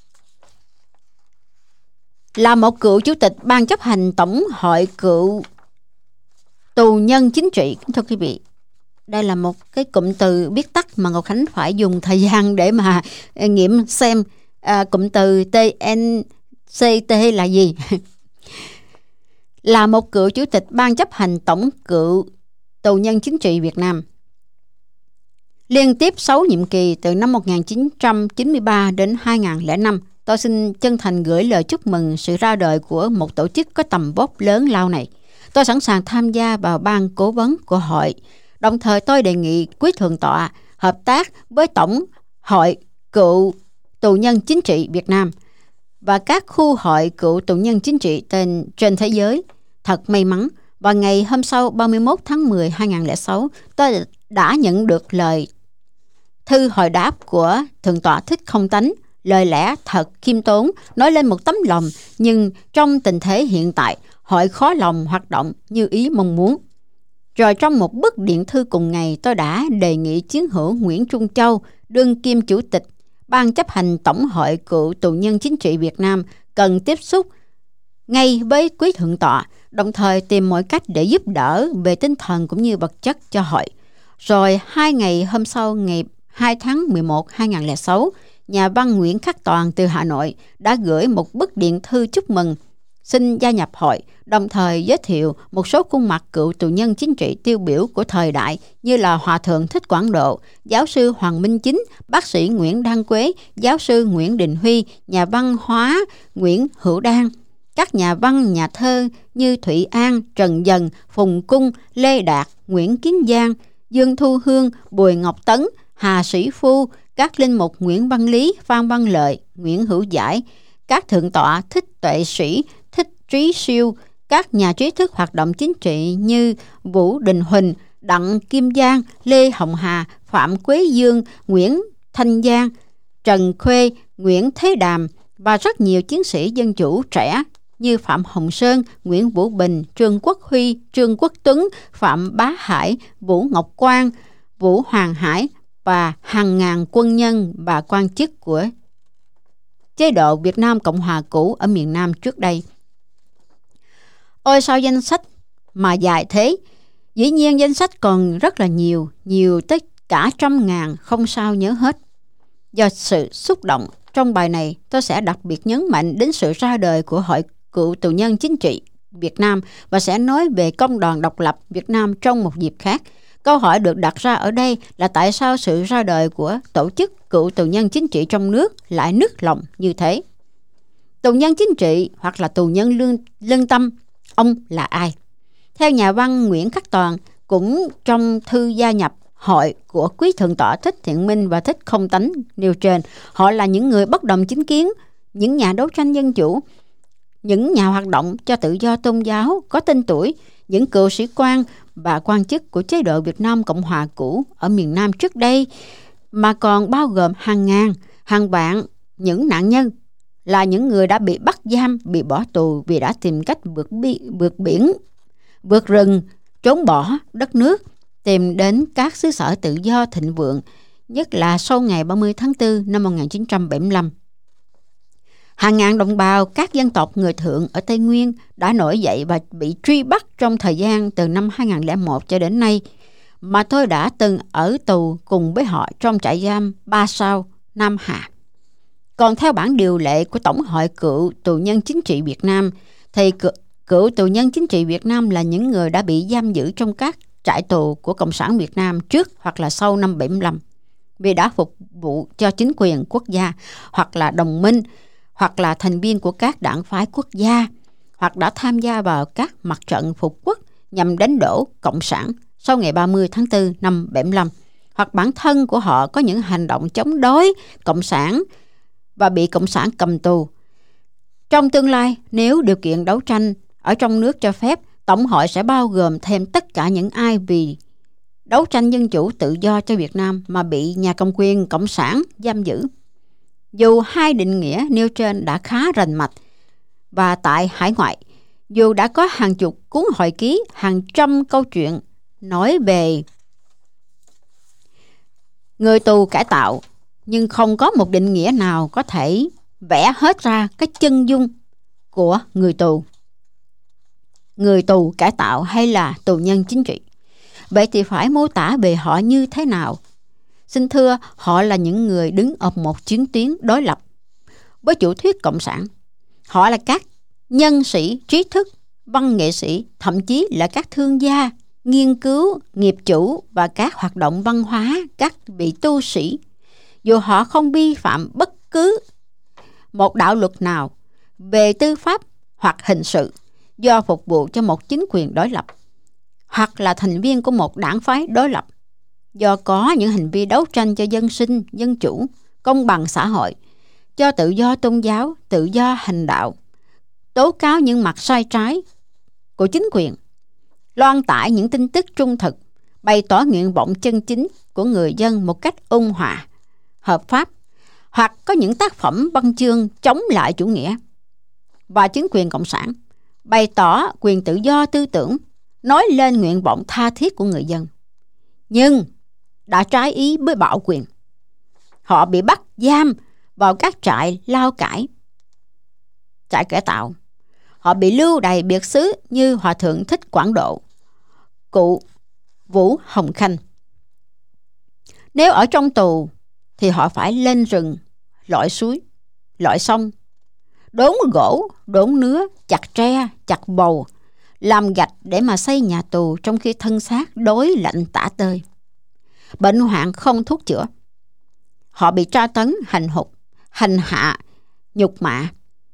Là một cựu chủ tịch ban chấp hành tổng hội cựu tù nhân chính trị. Thưa quý vị, đây là một cái cụm từ viết tắt mà Ngọc Khánh phải dùng thời gian để mà nghiệm xem à, cụm từ tê en xê tê là gì. Là một cựu chủ tịch ban chấp hành tổng cựu tù nhân chính trị Việt Nam, liên tiếp sáu nhiệm kỳ từ năm một nghìn chín trăm chín mươi ba đến hai nghìn không trăm lẻ năm. Tôi xin chân thành gửi lời chúc mừng sự ra đời của một tổ chức có tầm vóc lớn lao này. Tôi sẵn sàng tham gia vào ban cố vấn của hội. Đồng thời tôi đề nghị quý Thượng tọa hợp tác với Tổng hội Cựu Tù nhân Chính trị Việt Nam và các khu hội cựu tù nhân chính trị tên trên thế giới. Thật may mắn, vào ngày hôm sau ba mươi mốt tháng mười năm hai nghìn không trăm lẻ sáu, tôi đã nhận được lời thư hồi đáp của Thượng tọa Thích Không Tánh, lời lẽ thật khiêm tốn, nói lên một tấm lòng, nhưng trong tình thế hiện tại, hội khó lòng hoạt động như ý mong muốn. Rồi trong một bức điện thư cùng ngày, tôi đã đề nghị chiến hữu Nguyễn Trung Châu, đương kim chủ tịch ban chấp hành tổng hội cựu tù nhân chính trị Việt Nam, cần tiếp xúc ngay với quý Thượng tọa, đồng thời tìm mọi cách để giúp đỡ về tinh thần cũng như vật chất cho hội. Rồi hai ngày hôm sau, ngày hai tháng mười một năm hai nghìn không trăm lẻ sáu, nhà văn Nguyễn Khắc Toàn từ Hà Nội đã gửi một bức điện thư chúc mừng xin gia nhập hội, đồng thời giới thiệu một số khuôn mặt cựu tù nhân chính trị tiêu biểu của thời đại như là Hòa thượng Thích Quảng Độ, giáo sư Hoàng Minh Chính, bác sĩ Nguyễn Đăng Quế, giáo sư Nguyễn Đình Huy, nhà văn hóa Nguyễn Hữu Đan, các nhà văn, nhà thơ như Thụy An, Trần Dần, Phùng Cung, Lê Đạt, Nguyễn Kiến Giang, Dương Thu Hương, Bùi Ngọc Tấn, Hà Sĩ Phu, các linh mục Nguyễn Văn Lý, Phan Văn Lợi, Nguyễn Hữu Giải, các thượng tọa Thích Tuệ Sĩ, Thích Trí Siêu, các nhà trí thức hoạt động chính trị như Vũ Đình Huỳnh, Đặng Kim Giang, Lê Hồng Hà, Phạm Quế Dương, Nguyễn Thanh Giang, Trần Khuê, Nguyễn Thế Đàm và rất nhiều chiến sĩ dân chủ trẻ như Phạm Hồng Sơn, Nguyễn Vũ Bình, Trương Quốc Huy, Trương Quốc Tuấn, Phạm Bá Hải, Vũ Ngọc Quang, Vũ Hoàng Hải và hàng ngàn quân nhân và quan chức của chế độ Việt Nam Cộng Hòa cũ ở miền Nam trước đây. Ôi sao danh sách mà dài thế. Dĩ nhiên danh sách còn rất là nhiều, nhiều tới cả trăm ngàn, không sao nhớ hết. Do sự xúc động, trong bài này tôi sẽ đặc biệt nhấn mạnh đến sự ra đời của Hội Cựu Tù nhân Chính trị Việt Nam và sẽ nói về Công đoàn Độc lập Việt Nam trong một dịp khác. Câu hỏi được đặt ra ở đây là tại sao sự ra đời của tổ chức cựu tù nhân chính trị trong nước lại nức lòng như thế? Tù nhân chính trị hoặc là tù nhân lương, lương tâm, ông là ai? Theo nhà văn Nguyễn Khắc Toàn, cũng trong thư gia nhập hội của Quý Thượng tọa Thích Thiện Minh và Thích Không Tánh nêu trên, họ là những người bất đồng chính kiến, những nhà đấu tranh dân chủ, những nhà hoạt động cho tự do tôn giáo có tên tuổi, những cựu sĩ quan và quan chức của chế độ Việt Nam Cộng Hòa cũ ở miền Nam trước đây, mà còn bao gồm hàng ngàn, hàng vạn những nạn nhân, là những người đã bị bắt giam, bị bỏ tù vì đã tìm cách vượt, bi, vượt biển, vượt rừng, trốn bỏ đất nước, tìm đến các xứ sở tự do thịnh vượng, nhất là sau ngày ba mươi tháng tư năm một nghìn chín trăm bảy mươi lăm. Hàng ngàn đồng bào các dân tộc người Thượng ở Tây Nguyên đã nổi dậy và bị truy bắt trong thời gian từ năm hai nghìn không trăm lẻ một cho đến nay, mà tôi đã từng ở tù cùng với họ trong trại giam Ba Sao, Nam Hà. Còn theo bản điều lệ của Tổng hội Cựu Tù nhân Chính trị Việt Nam, thì cựu, cựu tù nhân chính trị Việt Nam là những người đã bị giam giữ trong các trại tù của Cộng sản Việt Nam trước hoặc là sau năm bảy mươi lăm, vì đã phục vụ cho chính quyền quốc gia, hoặc là đồng minh, hoặc là thành viên của các đảng phái quốc gia, hoặc đã tham gia vào các mặt trận phục quốc nhằm đánh đổ Cộng sản sau ngày ba mươi tháng tư năm bảy mươi lăm, hoặc bản thân của họ có những hành động chống đối Cộng sản và bị Cộng sản cầm tù. Trong tương lai, nếu điều kiện đấu tranh ở trong nước cho phép, Tổng hội sẽ bao gồm thêm tất cả những ai vì đấu tranh dân chủ tự do cho Việt Nam mà bị nhà cầm quyền Cộng sản giam giữ. Dù hai định nghĩa nêu trên đã khá rành mạch, và tại hải ngoại, dù đã có hàng chục cuốn hồi ký, hàng trăm câu chuyện nói về người tù cải tạo, nhưng không có một định nghĩa nào có thể vẽ hết ra cái chân dung của người tù. Người tù cải tạo hay là tù nhân chính trị. Vậy thì phải mô tả về họ như thế nào? Xin thưa, họ là những người đứng ở một chiến tuyến đối lập với chủ thuyết Cộng sản. Họ là các nhân sĩ, trí thức, văn nghệ sĩ, thậm chí là các thương gia, nghiên cứu, nghiệp chủ và các hoạt động văn hóa, các vị tu sĩ. Dù họ không vi phạm bất cứ một đạo luật nào về tư pháp hoặc hình sự do phục vụ cho một chính quyền đối lập, hoặc là thành viên của một đảng phái đối lập, do có những hành vi đấu tranh cho dân sinh, dân chủ, công bằng xã hội, cho tự do tôn giáo, tự do hành đạo, tố cáo những mặt sai trái của chính quyền, loan tải những tin tức trung thực, bày tỏ nguyện vọng chân chính của người dân một cách ôn hòa, hợp pháp, hoặc có những tác phẩm văn chương chống lại chủ nghĩa và chính quyền Cộng sản, bày tỏ quyền tự do tư tưởng, nói lên nguyện vọng tha thiết của người dân, nhưng đã trái ý với bạo quyền. Họ bị bắt giam vào các trại lao cải, trại cải tạo. Họ bị lưu đày biệt xứ như Hòa thượng Thích Quảng Độ, cụ Vũ Hồng Khanh. Nếu ở trong tù thì họ phải lên rừng, lội suối, lội sông, đốn gỗ, đốn nứa, chặt tre, chặt bầu, làm gạch để mà xây nhà tù, trong khi thân xác đói lạnh tả tơi. Bệnh hoạn không thuốc chữa. Họ bị tra tấn, hành hục, hành hạ, nhục mạ,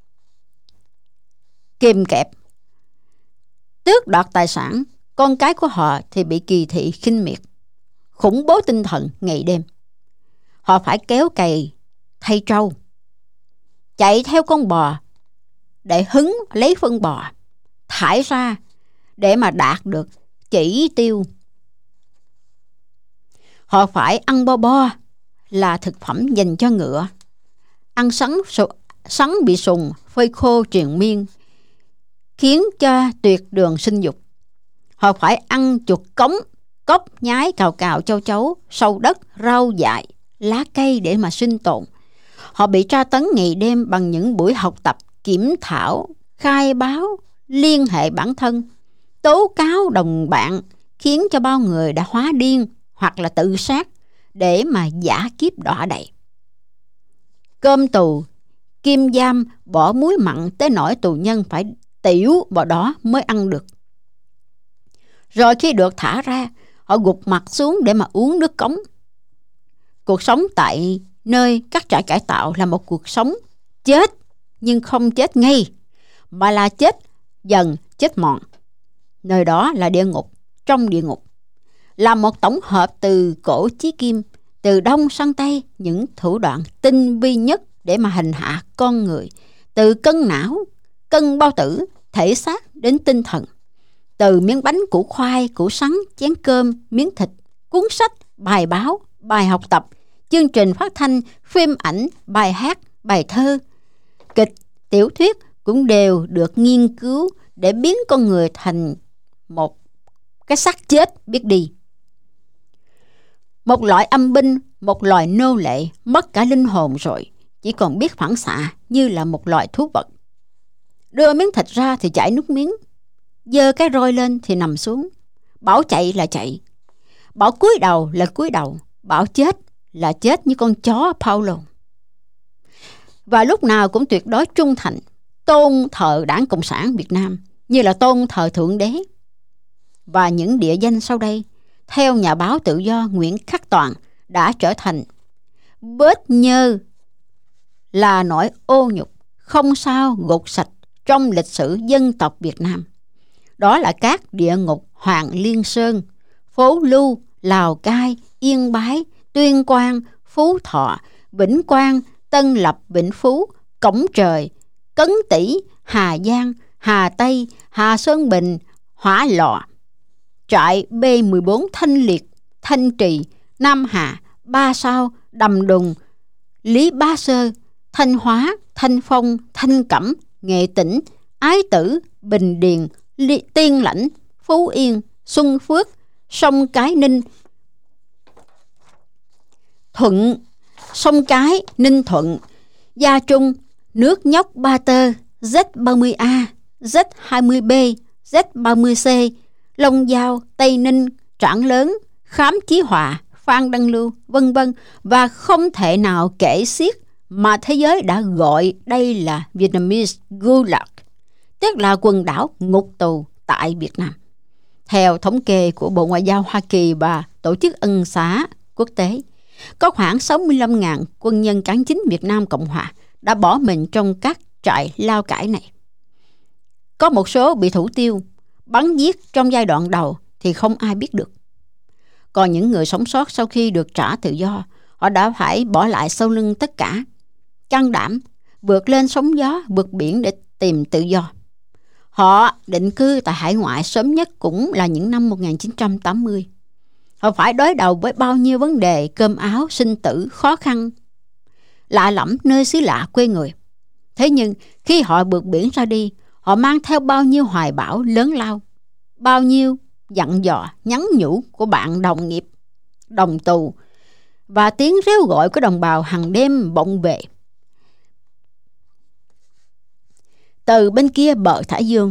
kìm kẹp, tước đoạt tài sản. Con cái của họ thì bị kỳ thị khinh miệt, khủng bố tinh thần ngày đêm. Họ phải kéo cày thay trâu, chạy theo con bò để hứng lấy phân bò, thải ra để mà đạt được chỉ tiêu. Họ phải ăn bo bo, là thực phẩm dành cho ngựa, ăn sắn, sắn bị sùng, phơi khô triền miên, khiến cho tuyệt đường sinh dục. Họ phải ăn chuột cống, cốc, nhái, cào cào, châu chấu, sâu đất, rau dại, lá cây để mà sinh tồn. Họ bị tra tấn ngày đêm bằng những buổi học tập, kiểm thảo, khai báo, liên hệ bản thân, tố cáo đồng bạn, khiến cho bao người đã hóa điên hoặc là tự sát để mà giả kiếp đọa đày. Cơm tù, kim giam bỏ muối mặn tới nỗi tù nhân phải tiểu vào đó mới ăn được. Rồi khi được thả ra, họ gục mặt xuống để mà uống nước cống. Cuộc sống tại nơi các trại cải tạo là một cuộc sống chết, nhưng không chết ngay, mà là chết dần, chết mòn. Nơi đó là địa ngục trong địa ngục, là một tổng hợp từ cổ chí kim, từ đông sang tây, những thủ đoạn tinh vi nhất để mà hành hạ con người, từ cân não, cân bao tử, thể xác đến tinh thần, từ miếng bánh, củ khoai, củ sắn, chén cơm, miếng thịt, cuốn sách, bài báo, bài học tập, chương trình phát thanh, phim ảnh, bài hát, bài thơ, kịch, tiểu thuyết cũng đều được nghiên cứu để biến con người thành một cái xác chết biết đi. Một loại âm binh, một loài nô lệ mất cả linh hồn rồi, chỉ còn biết phản xạ như là một loài thú vật. Đưa miếng thịt ra thì chảy nước miếng, giơ cái roi lên thì nằm xuống. Bảo chạy là chạy, bảo cúi đầu là cúi đầu, bảo chết là chết như con chó Paulo. Và lúc nào cũng tuyệt đối trung thành, tôn thờ Đảng Cộng sản Việt Nam như là tôn thờ Thượng Đế. Và những địa danh sau đây, theo nhà báo tự do Nguyễn Khắc Toàn, đã trở thành vết nhơ là nỗi ô nhục không sao gột sạch trong lịch sử dân tộc Việt Nam. Đó là các địa ngục Hoàng Liên Sơn, Phố Lu, Lào Cai, Yên Bái, Tuyên Quang, Phú Thọ, Vĩnh Quang, Tân Lập, Vĩnh Phú, Cổng Trời, Cấn Tỉ, Hà Giang, Hà Tây, Hà Sơn Bình, Hỏa Lò, trại B mười bốn Thanh Liệt, Thanh Trì, Nam Hà, Ba Sao, Đầm Đùng, Lý Bá Sơ, Thanh Hóa, Thanh Phong, Thanh Cẩm, Nghệ Tĩnh, Ái Tử, Bình Điền, Li- Tiên Lãnh, Phú Yên, Xuân Phước, Sông Cái Ninh, Thuận, Sông Cái, Ninh Thuận, Gia Trung, Nước Nhóc Ba Tơ, Z ba mươi A, Z hai mươi B, Z ba mươi C, Long Giao, Tây Ninh, Trảng Lớn, Khám Chí Hòa, Phan Đăng Lưu, vân vân, và không thể nào kể xiết mà thế giới đã gọi đây là Vietnamese Gulag, tức là quần đảo ngục tù tại Việt Nam. Theo thống kê của Bộ Ngoại giao Hoa Kỳ và Tổ chức Ân xá Quốc tế, có khoảng sáu mươi lăm nghìn quân nhân cán chính Việt Nam Cộng Hòa đã bỏ mình trong các trại lao cải này. Có một số bị thủ tiêu, bắn giết trong giai đoạn đầu thì không ai biết được. Còn những người sống sót sau khi được trả tự do, họ đã phải bỏ lại sau lưng tất cả, can đảm vượt lên sóng gió, vượt biển để tìm tự do. Họ định cư tại hải ngoại sớm nhất cũng là những năm một nghìn chín trăm tám mươi. Họ phải đối đầu với bao nhiêu vấn đề cơm áo, sinh tử, khó khăn, lạ lẫm nơi xứ lạ quê người. Thế nhưng khi họ vượt biển ra đi, họ mang theo bao nhiêu hoài bão lớn lao, bao nhiêu dặn dò, nhắn nhủ của bạn đồng nghiệp, đồng tù, và tiếng reo gọi của đồng bào hàng đêm vọng về. Từ bên kia bờ Thái Dương.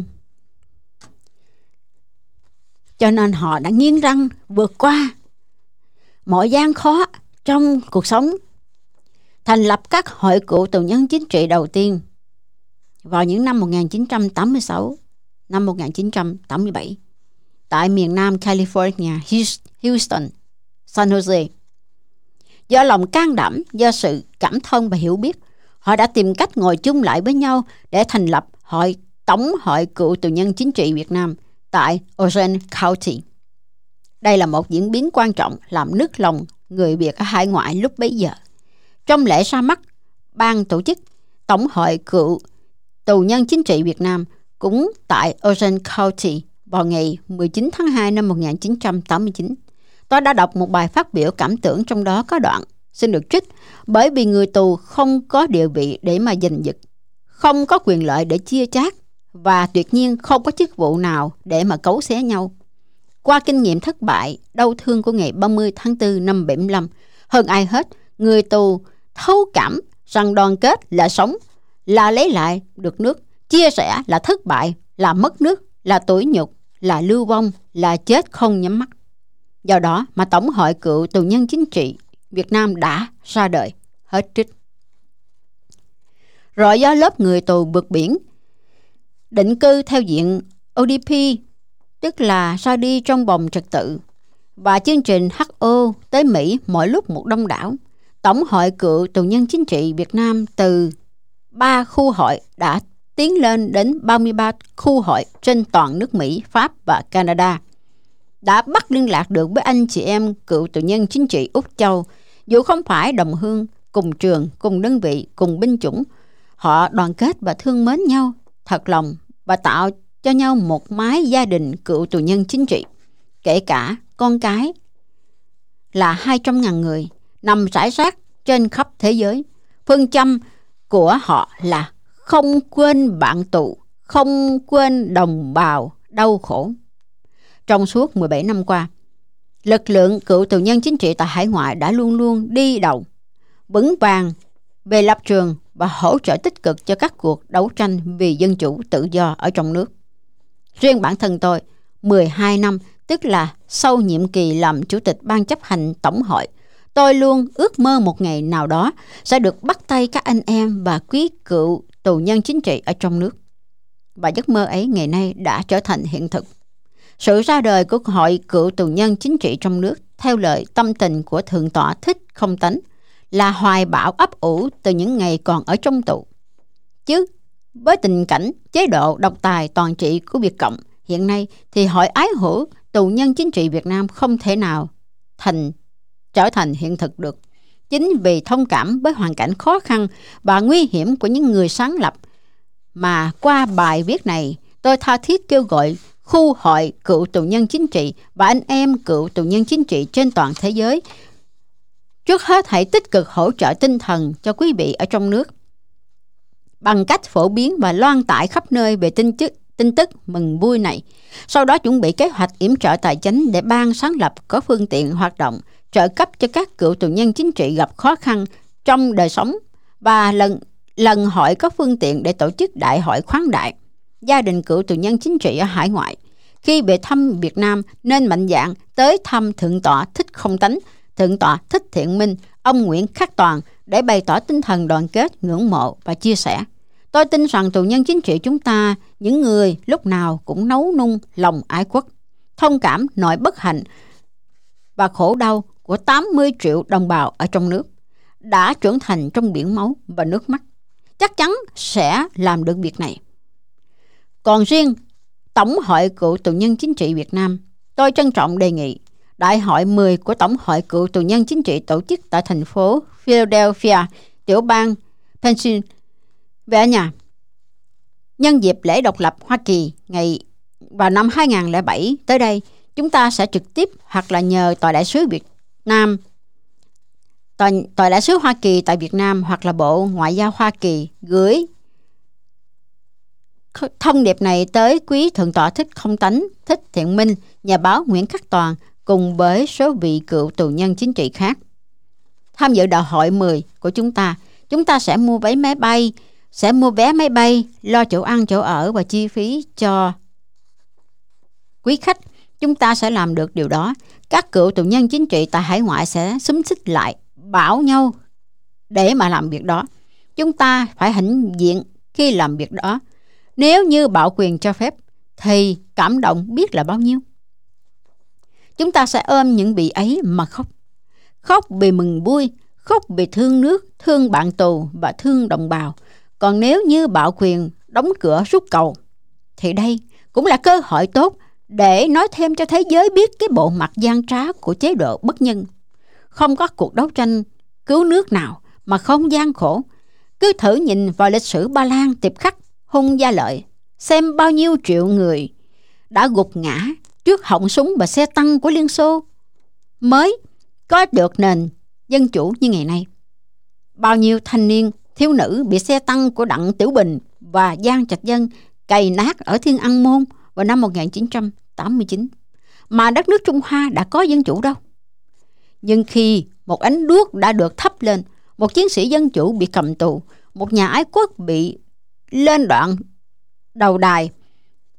Cho nên họ đã nghiến răng vượt qua mọi gian khó trong cuộc sống, thành lập các hội cựu tù nhân chính trị đầu tiên vào những năm một nghìn chín trăm tám mươi sáu, năm một nghìn chín trăm tám mươi bảy tại miền Nam California, Houston, San Jose. Do lòng can đảm, do sự cảm thông và hiểu biết, họ đã tìm cách ngồi chung lại với nhau để thành lập hội Tổng hội cựu tù nhân chính trị Việt Nam tại Orange County. Đây là một diễn biến quan trọng làm nức lòng người Việt ở hải ngoại lúc bấy giờ. Trong lễ ra mắt, ban tổ chức Tổng hội cựu tù nhân chính trị Việt Nam cũng tại Orange County vào ngày mười chín tháng hai năm một nghìn chín trăm tám mươi chín. Tôi đã đọc một bài phát biểu cảm tưởng, trong đó có đoạn xin được trích: bởi vì người tù không có địa vị để mà giành giật, không có quyền lợi để chia chác, và tuyệt nhiên không có chức vụ nào để mà cấu xé nhau. Qua kinh nghiệm thất bại, đau thương của ngày ba mươi tháng tư năm bảy mươi lăm, hơn ai hết, người tù thấu cảm rằng đoàn kết là sống, là lấy lại được nước, chia sẻ là thất bại, là mất nước, là tủi nhục, là lưu vong, là chết không nhắm mắt. Do đó mà Tổng hội cựu tù nhân chính trị Việt Nam đã ra đời. Hết trích. Rọi gió lớp người tù vượt biển định cư theo diện o đê pê, tức là ra đi trong vòng trật tự, và chương trình hát o tới Mỹ mỗi lúc một đông đảo. Tổng hội cựu tù nhân chính trị Việt Nam từ ba khu hội đã tiến lên đến ba mươi ba khu hội trên toàn nước Mỹ, Pháp và Canada, đã bắt liên lạc được với anh chị em cựu tù nhân chính trị Úc Châu. Dù không phải đồng hương, cùng trường, cùng đơn vị, cùng binh chủng, họ đoàn kết và thương mến nhau thật lòng và tạo cho nhau một mái gia đình cựu tù nhân chính trị, kể cả con cái là hai trăm ngàn người nằm rải rác trên khắp thế giới. Phương châm của họ là không quên bạn tù, không quên đồng bào đau khổ. Trong suốt mười bảy năm qua, lực lượng cựu tù nhân chính trị tại hải ngoại đã luôn luôn đi đầu, vững vàng về lập trường và hỗ trợ tích cực cho các cuộc đấu tranh vì dân chủ tự do ở trong nước. Riêng bản thân tôi, mười hai năm, tức là sau nhiệm kỳ làm chủ tịch ban chấp hành tổng hội, tôi luôn ước mơ một ngày nào đó sẽ được bắt tay các anh em và quý cựu tù nhân chính trị ở trong nước. Và giấc mơ ấy ngày nay đã trở thành hiện thực. Sự ra đời của Hội cựu tù nhân chính trị trong nước theo lời tâm tình của Thượng tọa Thích Không Tánh là hoài bão ấp ủ từ những ngày còn ở trong tù. Chứ với tình cảnh chế độ độc tài toàn trị của Việt Cộng hiện nay thì Hội ái hữu tù nhân chính trị Việt Nam không thể nào thành trở thành hiện thực được. Chính vì thông cảm với hoàn cảnh khó khăn và nguy hiểm của những người sáng lập mà qua bài viết này tôi tha thiết kêu gọi khu hội cựu tù nhân chính trị và anh em cựu tù nhân chính trị trên toàn thế giới trước hết hãy tích cực hỗ trợ tinh thần cho quý vị ở trong nước bằng cách phổ biến và loan tải khắp nơi về tin tức tin tức mừng vui này. Sau đó chuẩn bị kế hoạch yểm trợ tài chính để ban sáng lập có phương tiện hoạt động trợ cấp cho các cựu tù nhân chính trị gặp khó khăn trong đời sống, và lần lần hội có phương tiện để tổ chức đại hội khoáng đại gia đình cựu tù nhân chính trị ở hải ngoại. Khi về thăm Việt Nam nên mạnh dạn tới thăm Thượng tọa Thích Không Tánh, Thượng tọa Thích Thiện Minh, ông Nguyễn Khắc Toàn để bày tỏ tinh thần đoàn kết, ngưỡng mộ và chia sẻ. Tôi tin rằng tù nhân chính trị chúng ta, những người lúc nào cũng nấu nung lòng ái quốc, thông cảm nỗi bất hạnh và khổ đau của tám mươi triệu đồng bào ở trong nước, đã trưởng thành trong biển máu và nước mắt, chắc chắn sẽ làm được việc này. Còn riêng Tổng hội cựu tù nhân chính trị Việt Nam, tôi trân trọng đề nghị Đại hội mười của Tổng hội cựu tù nhân chính trị tổ chức tại thành phố Philadelphia, tiểu bang Pennsylvania, nhân dịp lễ độc lập Hoa Kỳ ngày vào năm hai không không bảy tới đây. Chúng ta sẽ trực tiếp hoặc là nhờ Tòa đại sứ Việt Nam, Tòa, Tòa đại sứ Hoa Kỳ tại Việt Nam hoặc là Bộ Ngoại giao Hoa Kỳ gửi thông điệp này tới quý Thượng tọa Thích Không Tánh, Thích Thiện Minh, nhà báo Nguyễn Khắc Toàn cùng với số vị cựu tù nhân chính trị khác. Tham dự đại hội mười của chúng ta, chúng ta sẽ mua vé máy bay, sẽ mua vé máy bay, lo chỗ ăn, chỗ ở và chi phí cho quý khách. Chúng ta sẽ làm được điều đó. Các cựu tù nhân chính trị tại hải ngoại sẽ xúm xích lại, bảo nhau để mà làm việc đó. Chúng ta phải hãnh diện khi làm việc đó. Nếu như bạo quyền cho phép thì cảm động biết là bao nhiêu. Chúng ta sẽ ôm những vị ấy mà khóc. Khóc vì mừng vui, khóc vì thương nước, thương bạn tù và thương đồng bào. Còn nếu như bạo quyền đóng cửa rút cầu thì đây cũng là cơ hội tốt để nói thêm cho thế giới biết cái bộ mặt gian trá của chế độ bất nhân. Không có cuộc đấu tranh cứu nước nào mà không gian khổ. Cứ thử nhìn vào lịch sử Ba Lan, Tiệp Khắc, Hung Gia Lợi, xem bao nhiêu triệu người đã gục ngã trước họng súng và xe tăng của Liên Xô mới có được nền dân chủ như ngày nay. Bao nhiêu thanh niên, thiếu nữ bị xe tăng của Đặng Tiểu Bình và Giang Trạch Dân cày nát ở Thiên An Môn vào năm một nghìn chín trăm tám mươi chín, mà đất nước Trung Hoa đã có dân chủ đâu. Nhưng khi một ánh đuốc đã được thắp lên, một chiến sĩ dân chủ bị cầm tù, một nhà ái quốc bị lên đoạn đầu đài,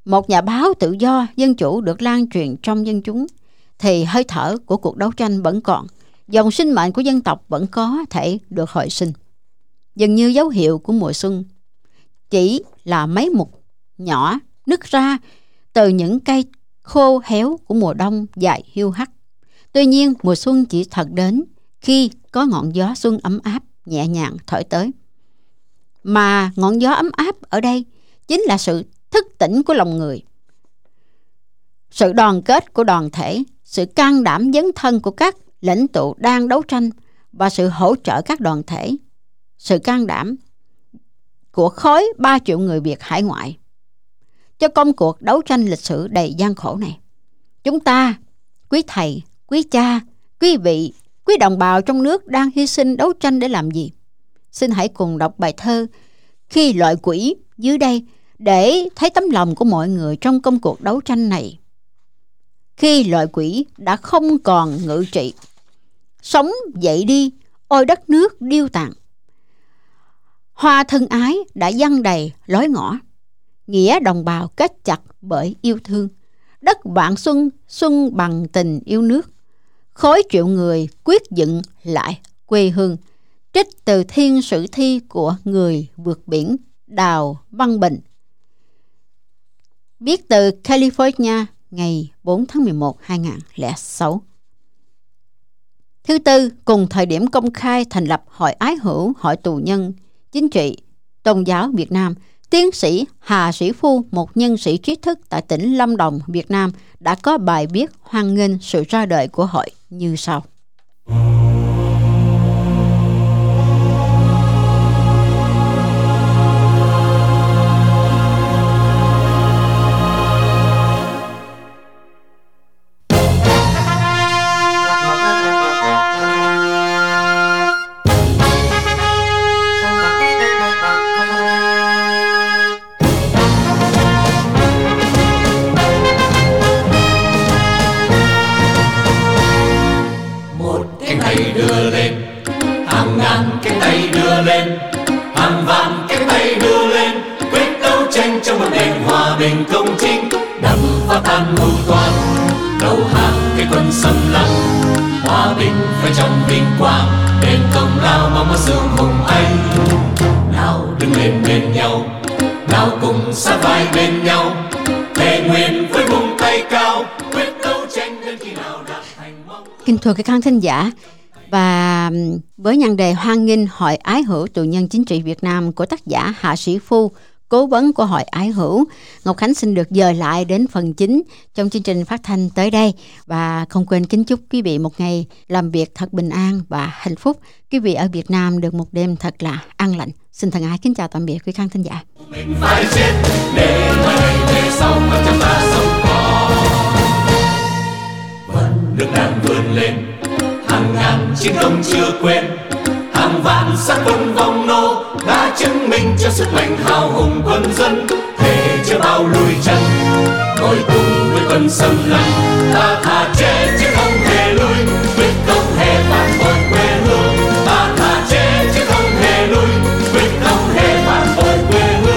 một nhà báo tự do, dân chủ được lan truyền trong dân chúng, thì hơi thở của cuộc đấu tranh vẫn còn, dòng sinh mệnh của dân tộc vẫn có thể được hồi sinh. Dường như dấu hiệu của mùa xuân chỉ là mấy mục nhỏ nứt ra từ những cây khô héo của mùa đông dài hiu hắt. Tuy nhiên, mùa xuân chỉ thật đến khi có ngọn gió xuân ấm áp nhẹ nhàng thổi tới. Mà ngọn gió ấm áp ở đây chính là sự thức tỉnh của lòng người, sự đoàn kết của đoàn thể, sự can đảm dấn thân của các lãnh tụ đang đấu tranh và sự hỗ trợ các đoàn thể, sự can đảm của khối ba triệu người Việt hải ngoại cho công cuộc đấu tranh lịch sử đầy gian khổ này. Chúng ta, quý thầy, quý cha, quý vị, quý đồng bào trong nước đang hy sinh đấu tranh để làm gì? Xin hãy cùng đọc bài thơ Khi Loại Quỷ dưới đây để thấy tấm lòng của mọi người trong công cuộc đấu tranh này. Khi loại quỷ đã không còn ngự trị, sống dậy đi, ôi đất nước điêu tàn. Hoa thân ái đã giăng đầy lối ngõ, nghĩa đồng bào kết chặt bởi yêu thương. Đất vạn xuân, xuân bằng tình yêu nước. Khối triệu người quyết dựng lại quê hương. Trích từ thiên sử thi của người vượt biển Đào Văn Bình. Viết từ California ngày bốn tháng mười một năm hai nghìn không trăm lẻ sáu. Thứ tư, cùng thời điểm công khai thành lập Hội Ái Hữu Hội Tù Nhân Chính trị Tôn giáo Việt Nam, tiến sĩ Hà Sĩ Phu, một nhân sĩ trí thức tại tỉnh Lâm Đồng, Việt Nam, đã có bài viết hoan nghênh sự ra đời của hội như sau. Bình công chính đập phá tan mưu toan, đầu hàng cái quân xâm lăng, hòa bình phải trong vinh quang, đền công lao mong mơ sương hùng anh. Nào đứng lên bên nhau, nào cùng sát vai bên nhau, thề nguyện với vùng tay cao, quyết đấu tranh đến khi nào đạt thành mong. Kính thưa các khán thính giả, và với nhan đề hoan nghênh Hội Ái Hữu Tù Nhân Chính trị Việt Nam của tác giả Hạ Sĩ Phu, cố vấn của Hội Ái Hữu, Ngọc Khánh xin được dời lại đến phần chính trong chương trình phát thanh tới đây, và không quên kính chúc quý vị một ngày làm việc thật bình an và hạnh phúc. Quý vị ở Việt Nam được một đêm thật là an lành. Xin thân ái kính chào tạm biệt quý khán thính giả. Mình phải chết để mai về sau mà chúng ta sống còn. Vẫn nước đang vươn lên, hàng ngàn chiến công chưa quên, hàng vạn xác quân vong nô đã chứng minh cho sức mạnh hào hùng quân dân. Thề chưa bao lùi chân, ngồi cùng với quân xâm lăng, ta thà chết chứ không hề lui, quyết không hề phản bội quê hương. Ta thà chết chứ không hề lui, quyết không hề phản bội quê hương.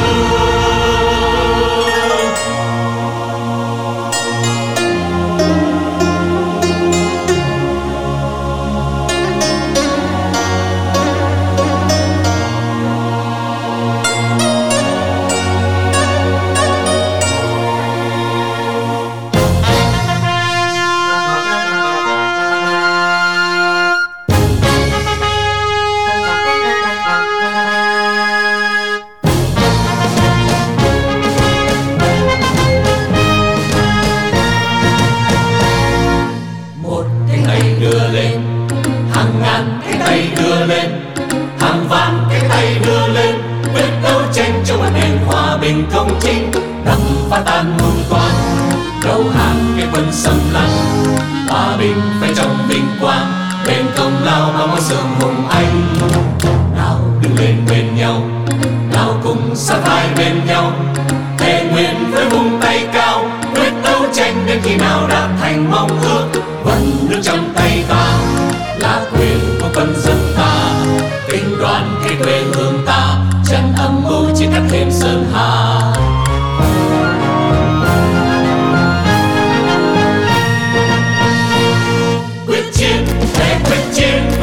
Bình công chính đập phá tan mưu toan, đầu hàng cái quân xâm lăng, hòa bình phải trong vinh quang, đền công lao mong mơ sương hùng anh. Nào đứng lên bên nhau, nào cùng sát vai bên nhau, thề nguyện với vùng tay cao, quyết đấu tranh đến khi nào đạt thành mong ước. Vẫn nước trong tay ta là quyền của quân dân ta, tình đoàn cái quê hương ta, chân âm mưu chỉ cắt thêm sơn hà.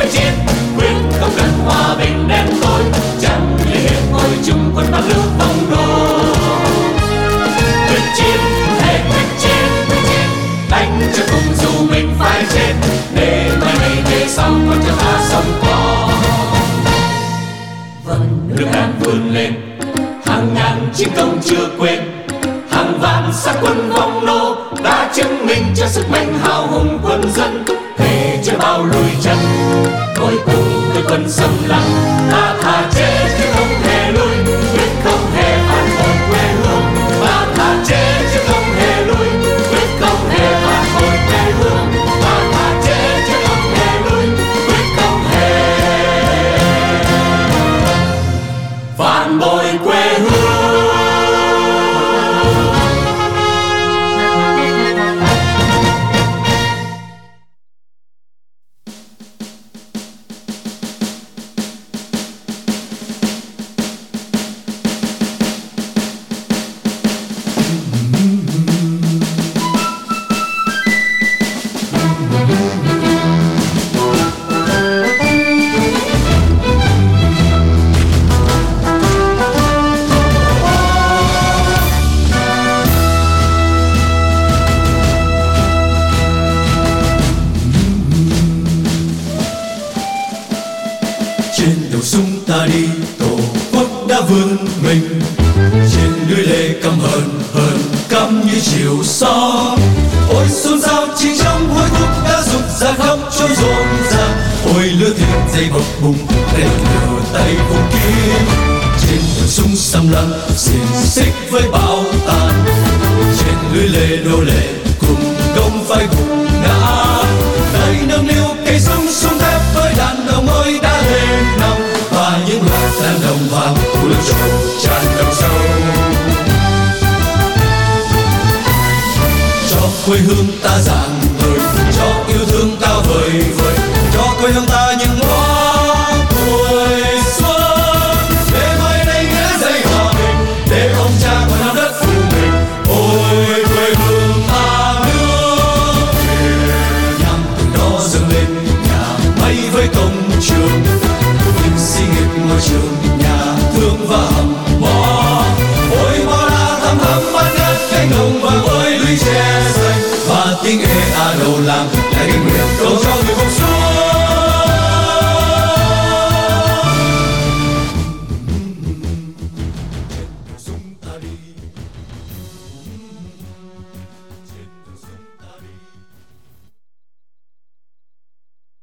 chiến, quyết không cần hòa bình đen tối, chẳng liên hiệp ngồi chung quân bắt lửa phong đô. Quyết chiến, thề quyết chiến, đánh cho cùng dù mình phải chết, để mai này về sau còn cho ta sống có. Nước Đảng vươn lên, hàng ngàn chiến công chưa quên, hàng vạn xác quân vong nô đã chứng minh cho sức mạnh hào hùng quân dân. Thề chưa bao lùi chân, ngồi cùng với quân xâm lăng, ta thà chết chứ không hề lui, quyết không hề phản bội quê hương. Ta thà chết chứ không hề lui, quyết không hề phản bội quê hương. Ta thà chết chứ không hề lui, quyết không hề phản bội quê hương. dây bập bùng để lửa tay vùng kiếm trên đường súng xâm lăng xiềng xích với bão tàn trên lưới lê nô lệ cùng công phái gục ngã tay nâng niu cây súng súng thép với đạn đồng ơi đã lên nòng và những loạt đạn đồng vàng cuốn trôi tràn đồng sâu cho quê hương ta rạng ngời cho yêu thương ta vời vời cho quê hương ta những hoa tuổi xuân để mai đây ngã dây hòa bình để ông cha của nam đất phụ mình ôi quê hương ta nước Việt Nam từ đó dâng lên nhà máy với công trường những xí nghiệp ngôi trường nhà thương và hầm mỏ ôi bao la thăm hầm ban ngát cánh đồng vàng với lũy tre xanh và tiếng ê a đầu làng lại nguyện cầu cho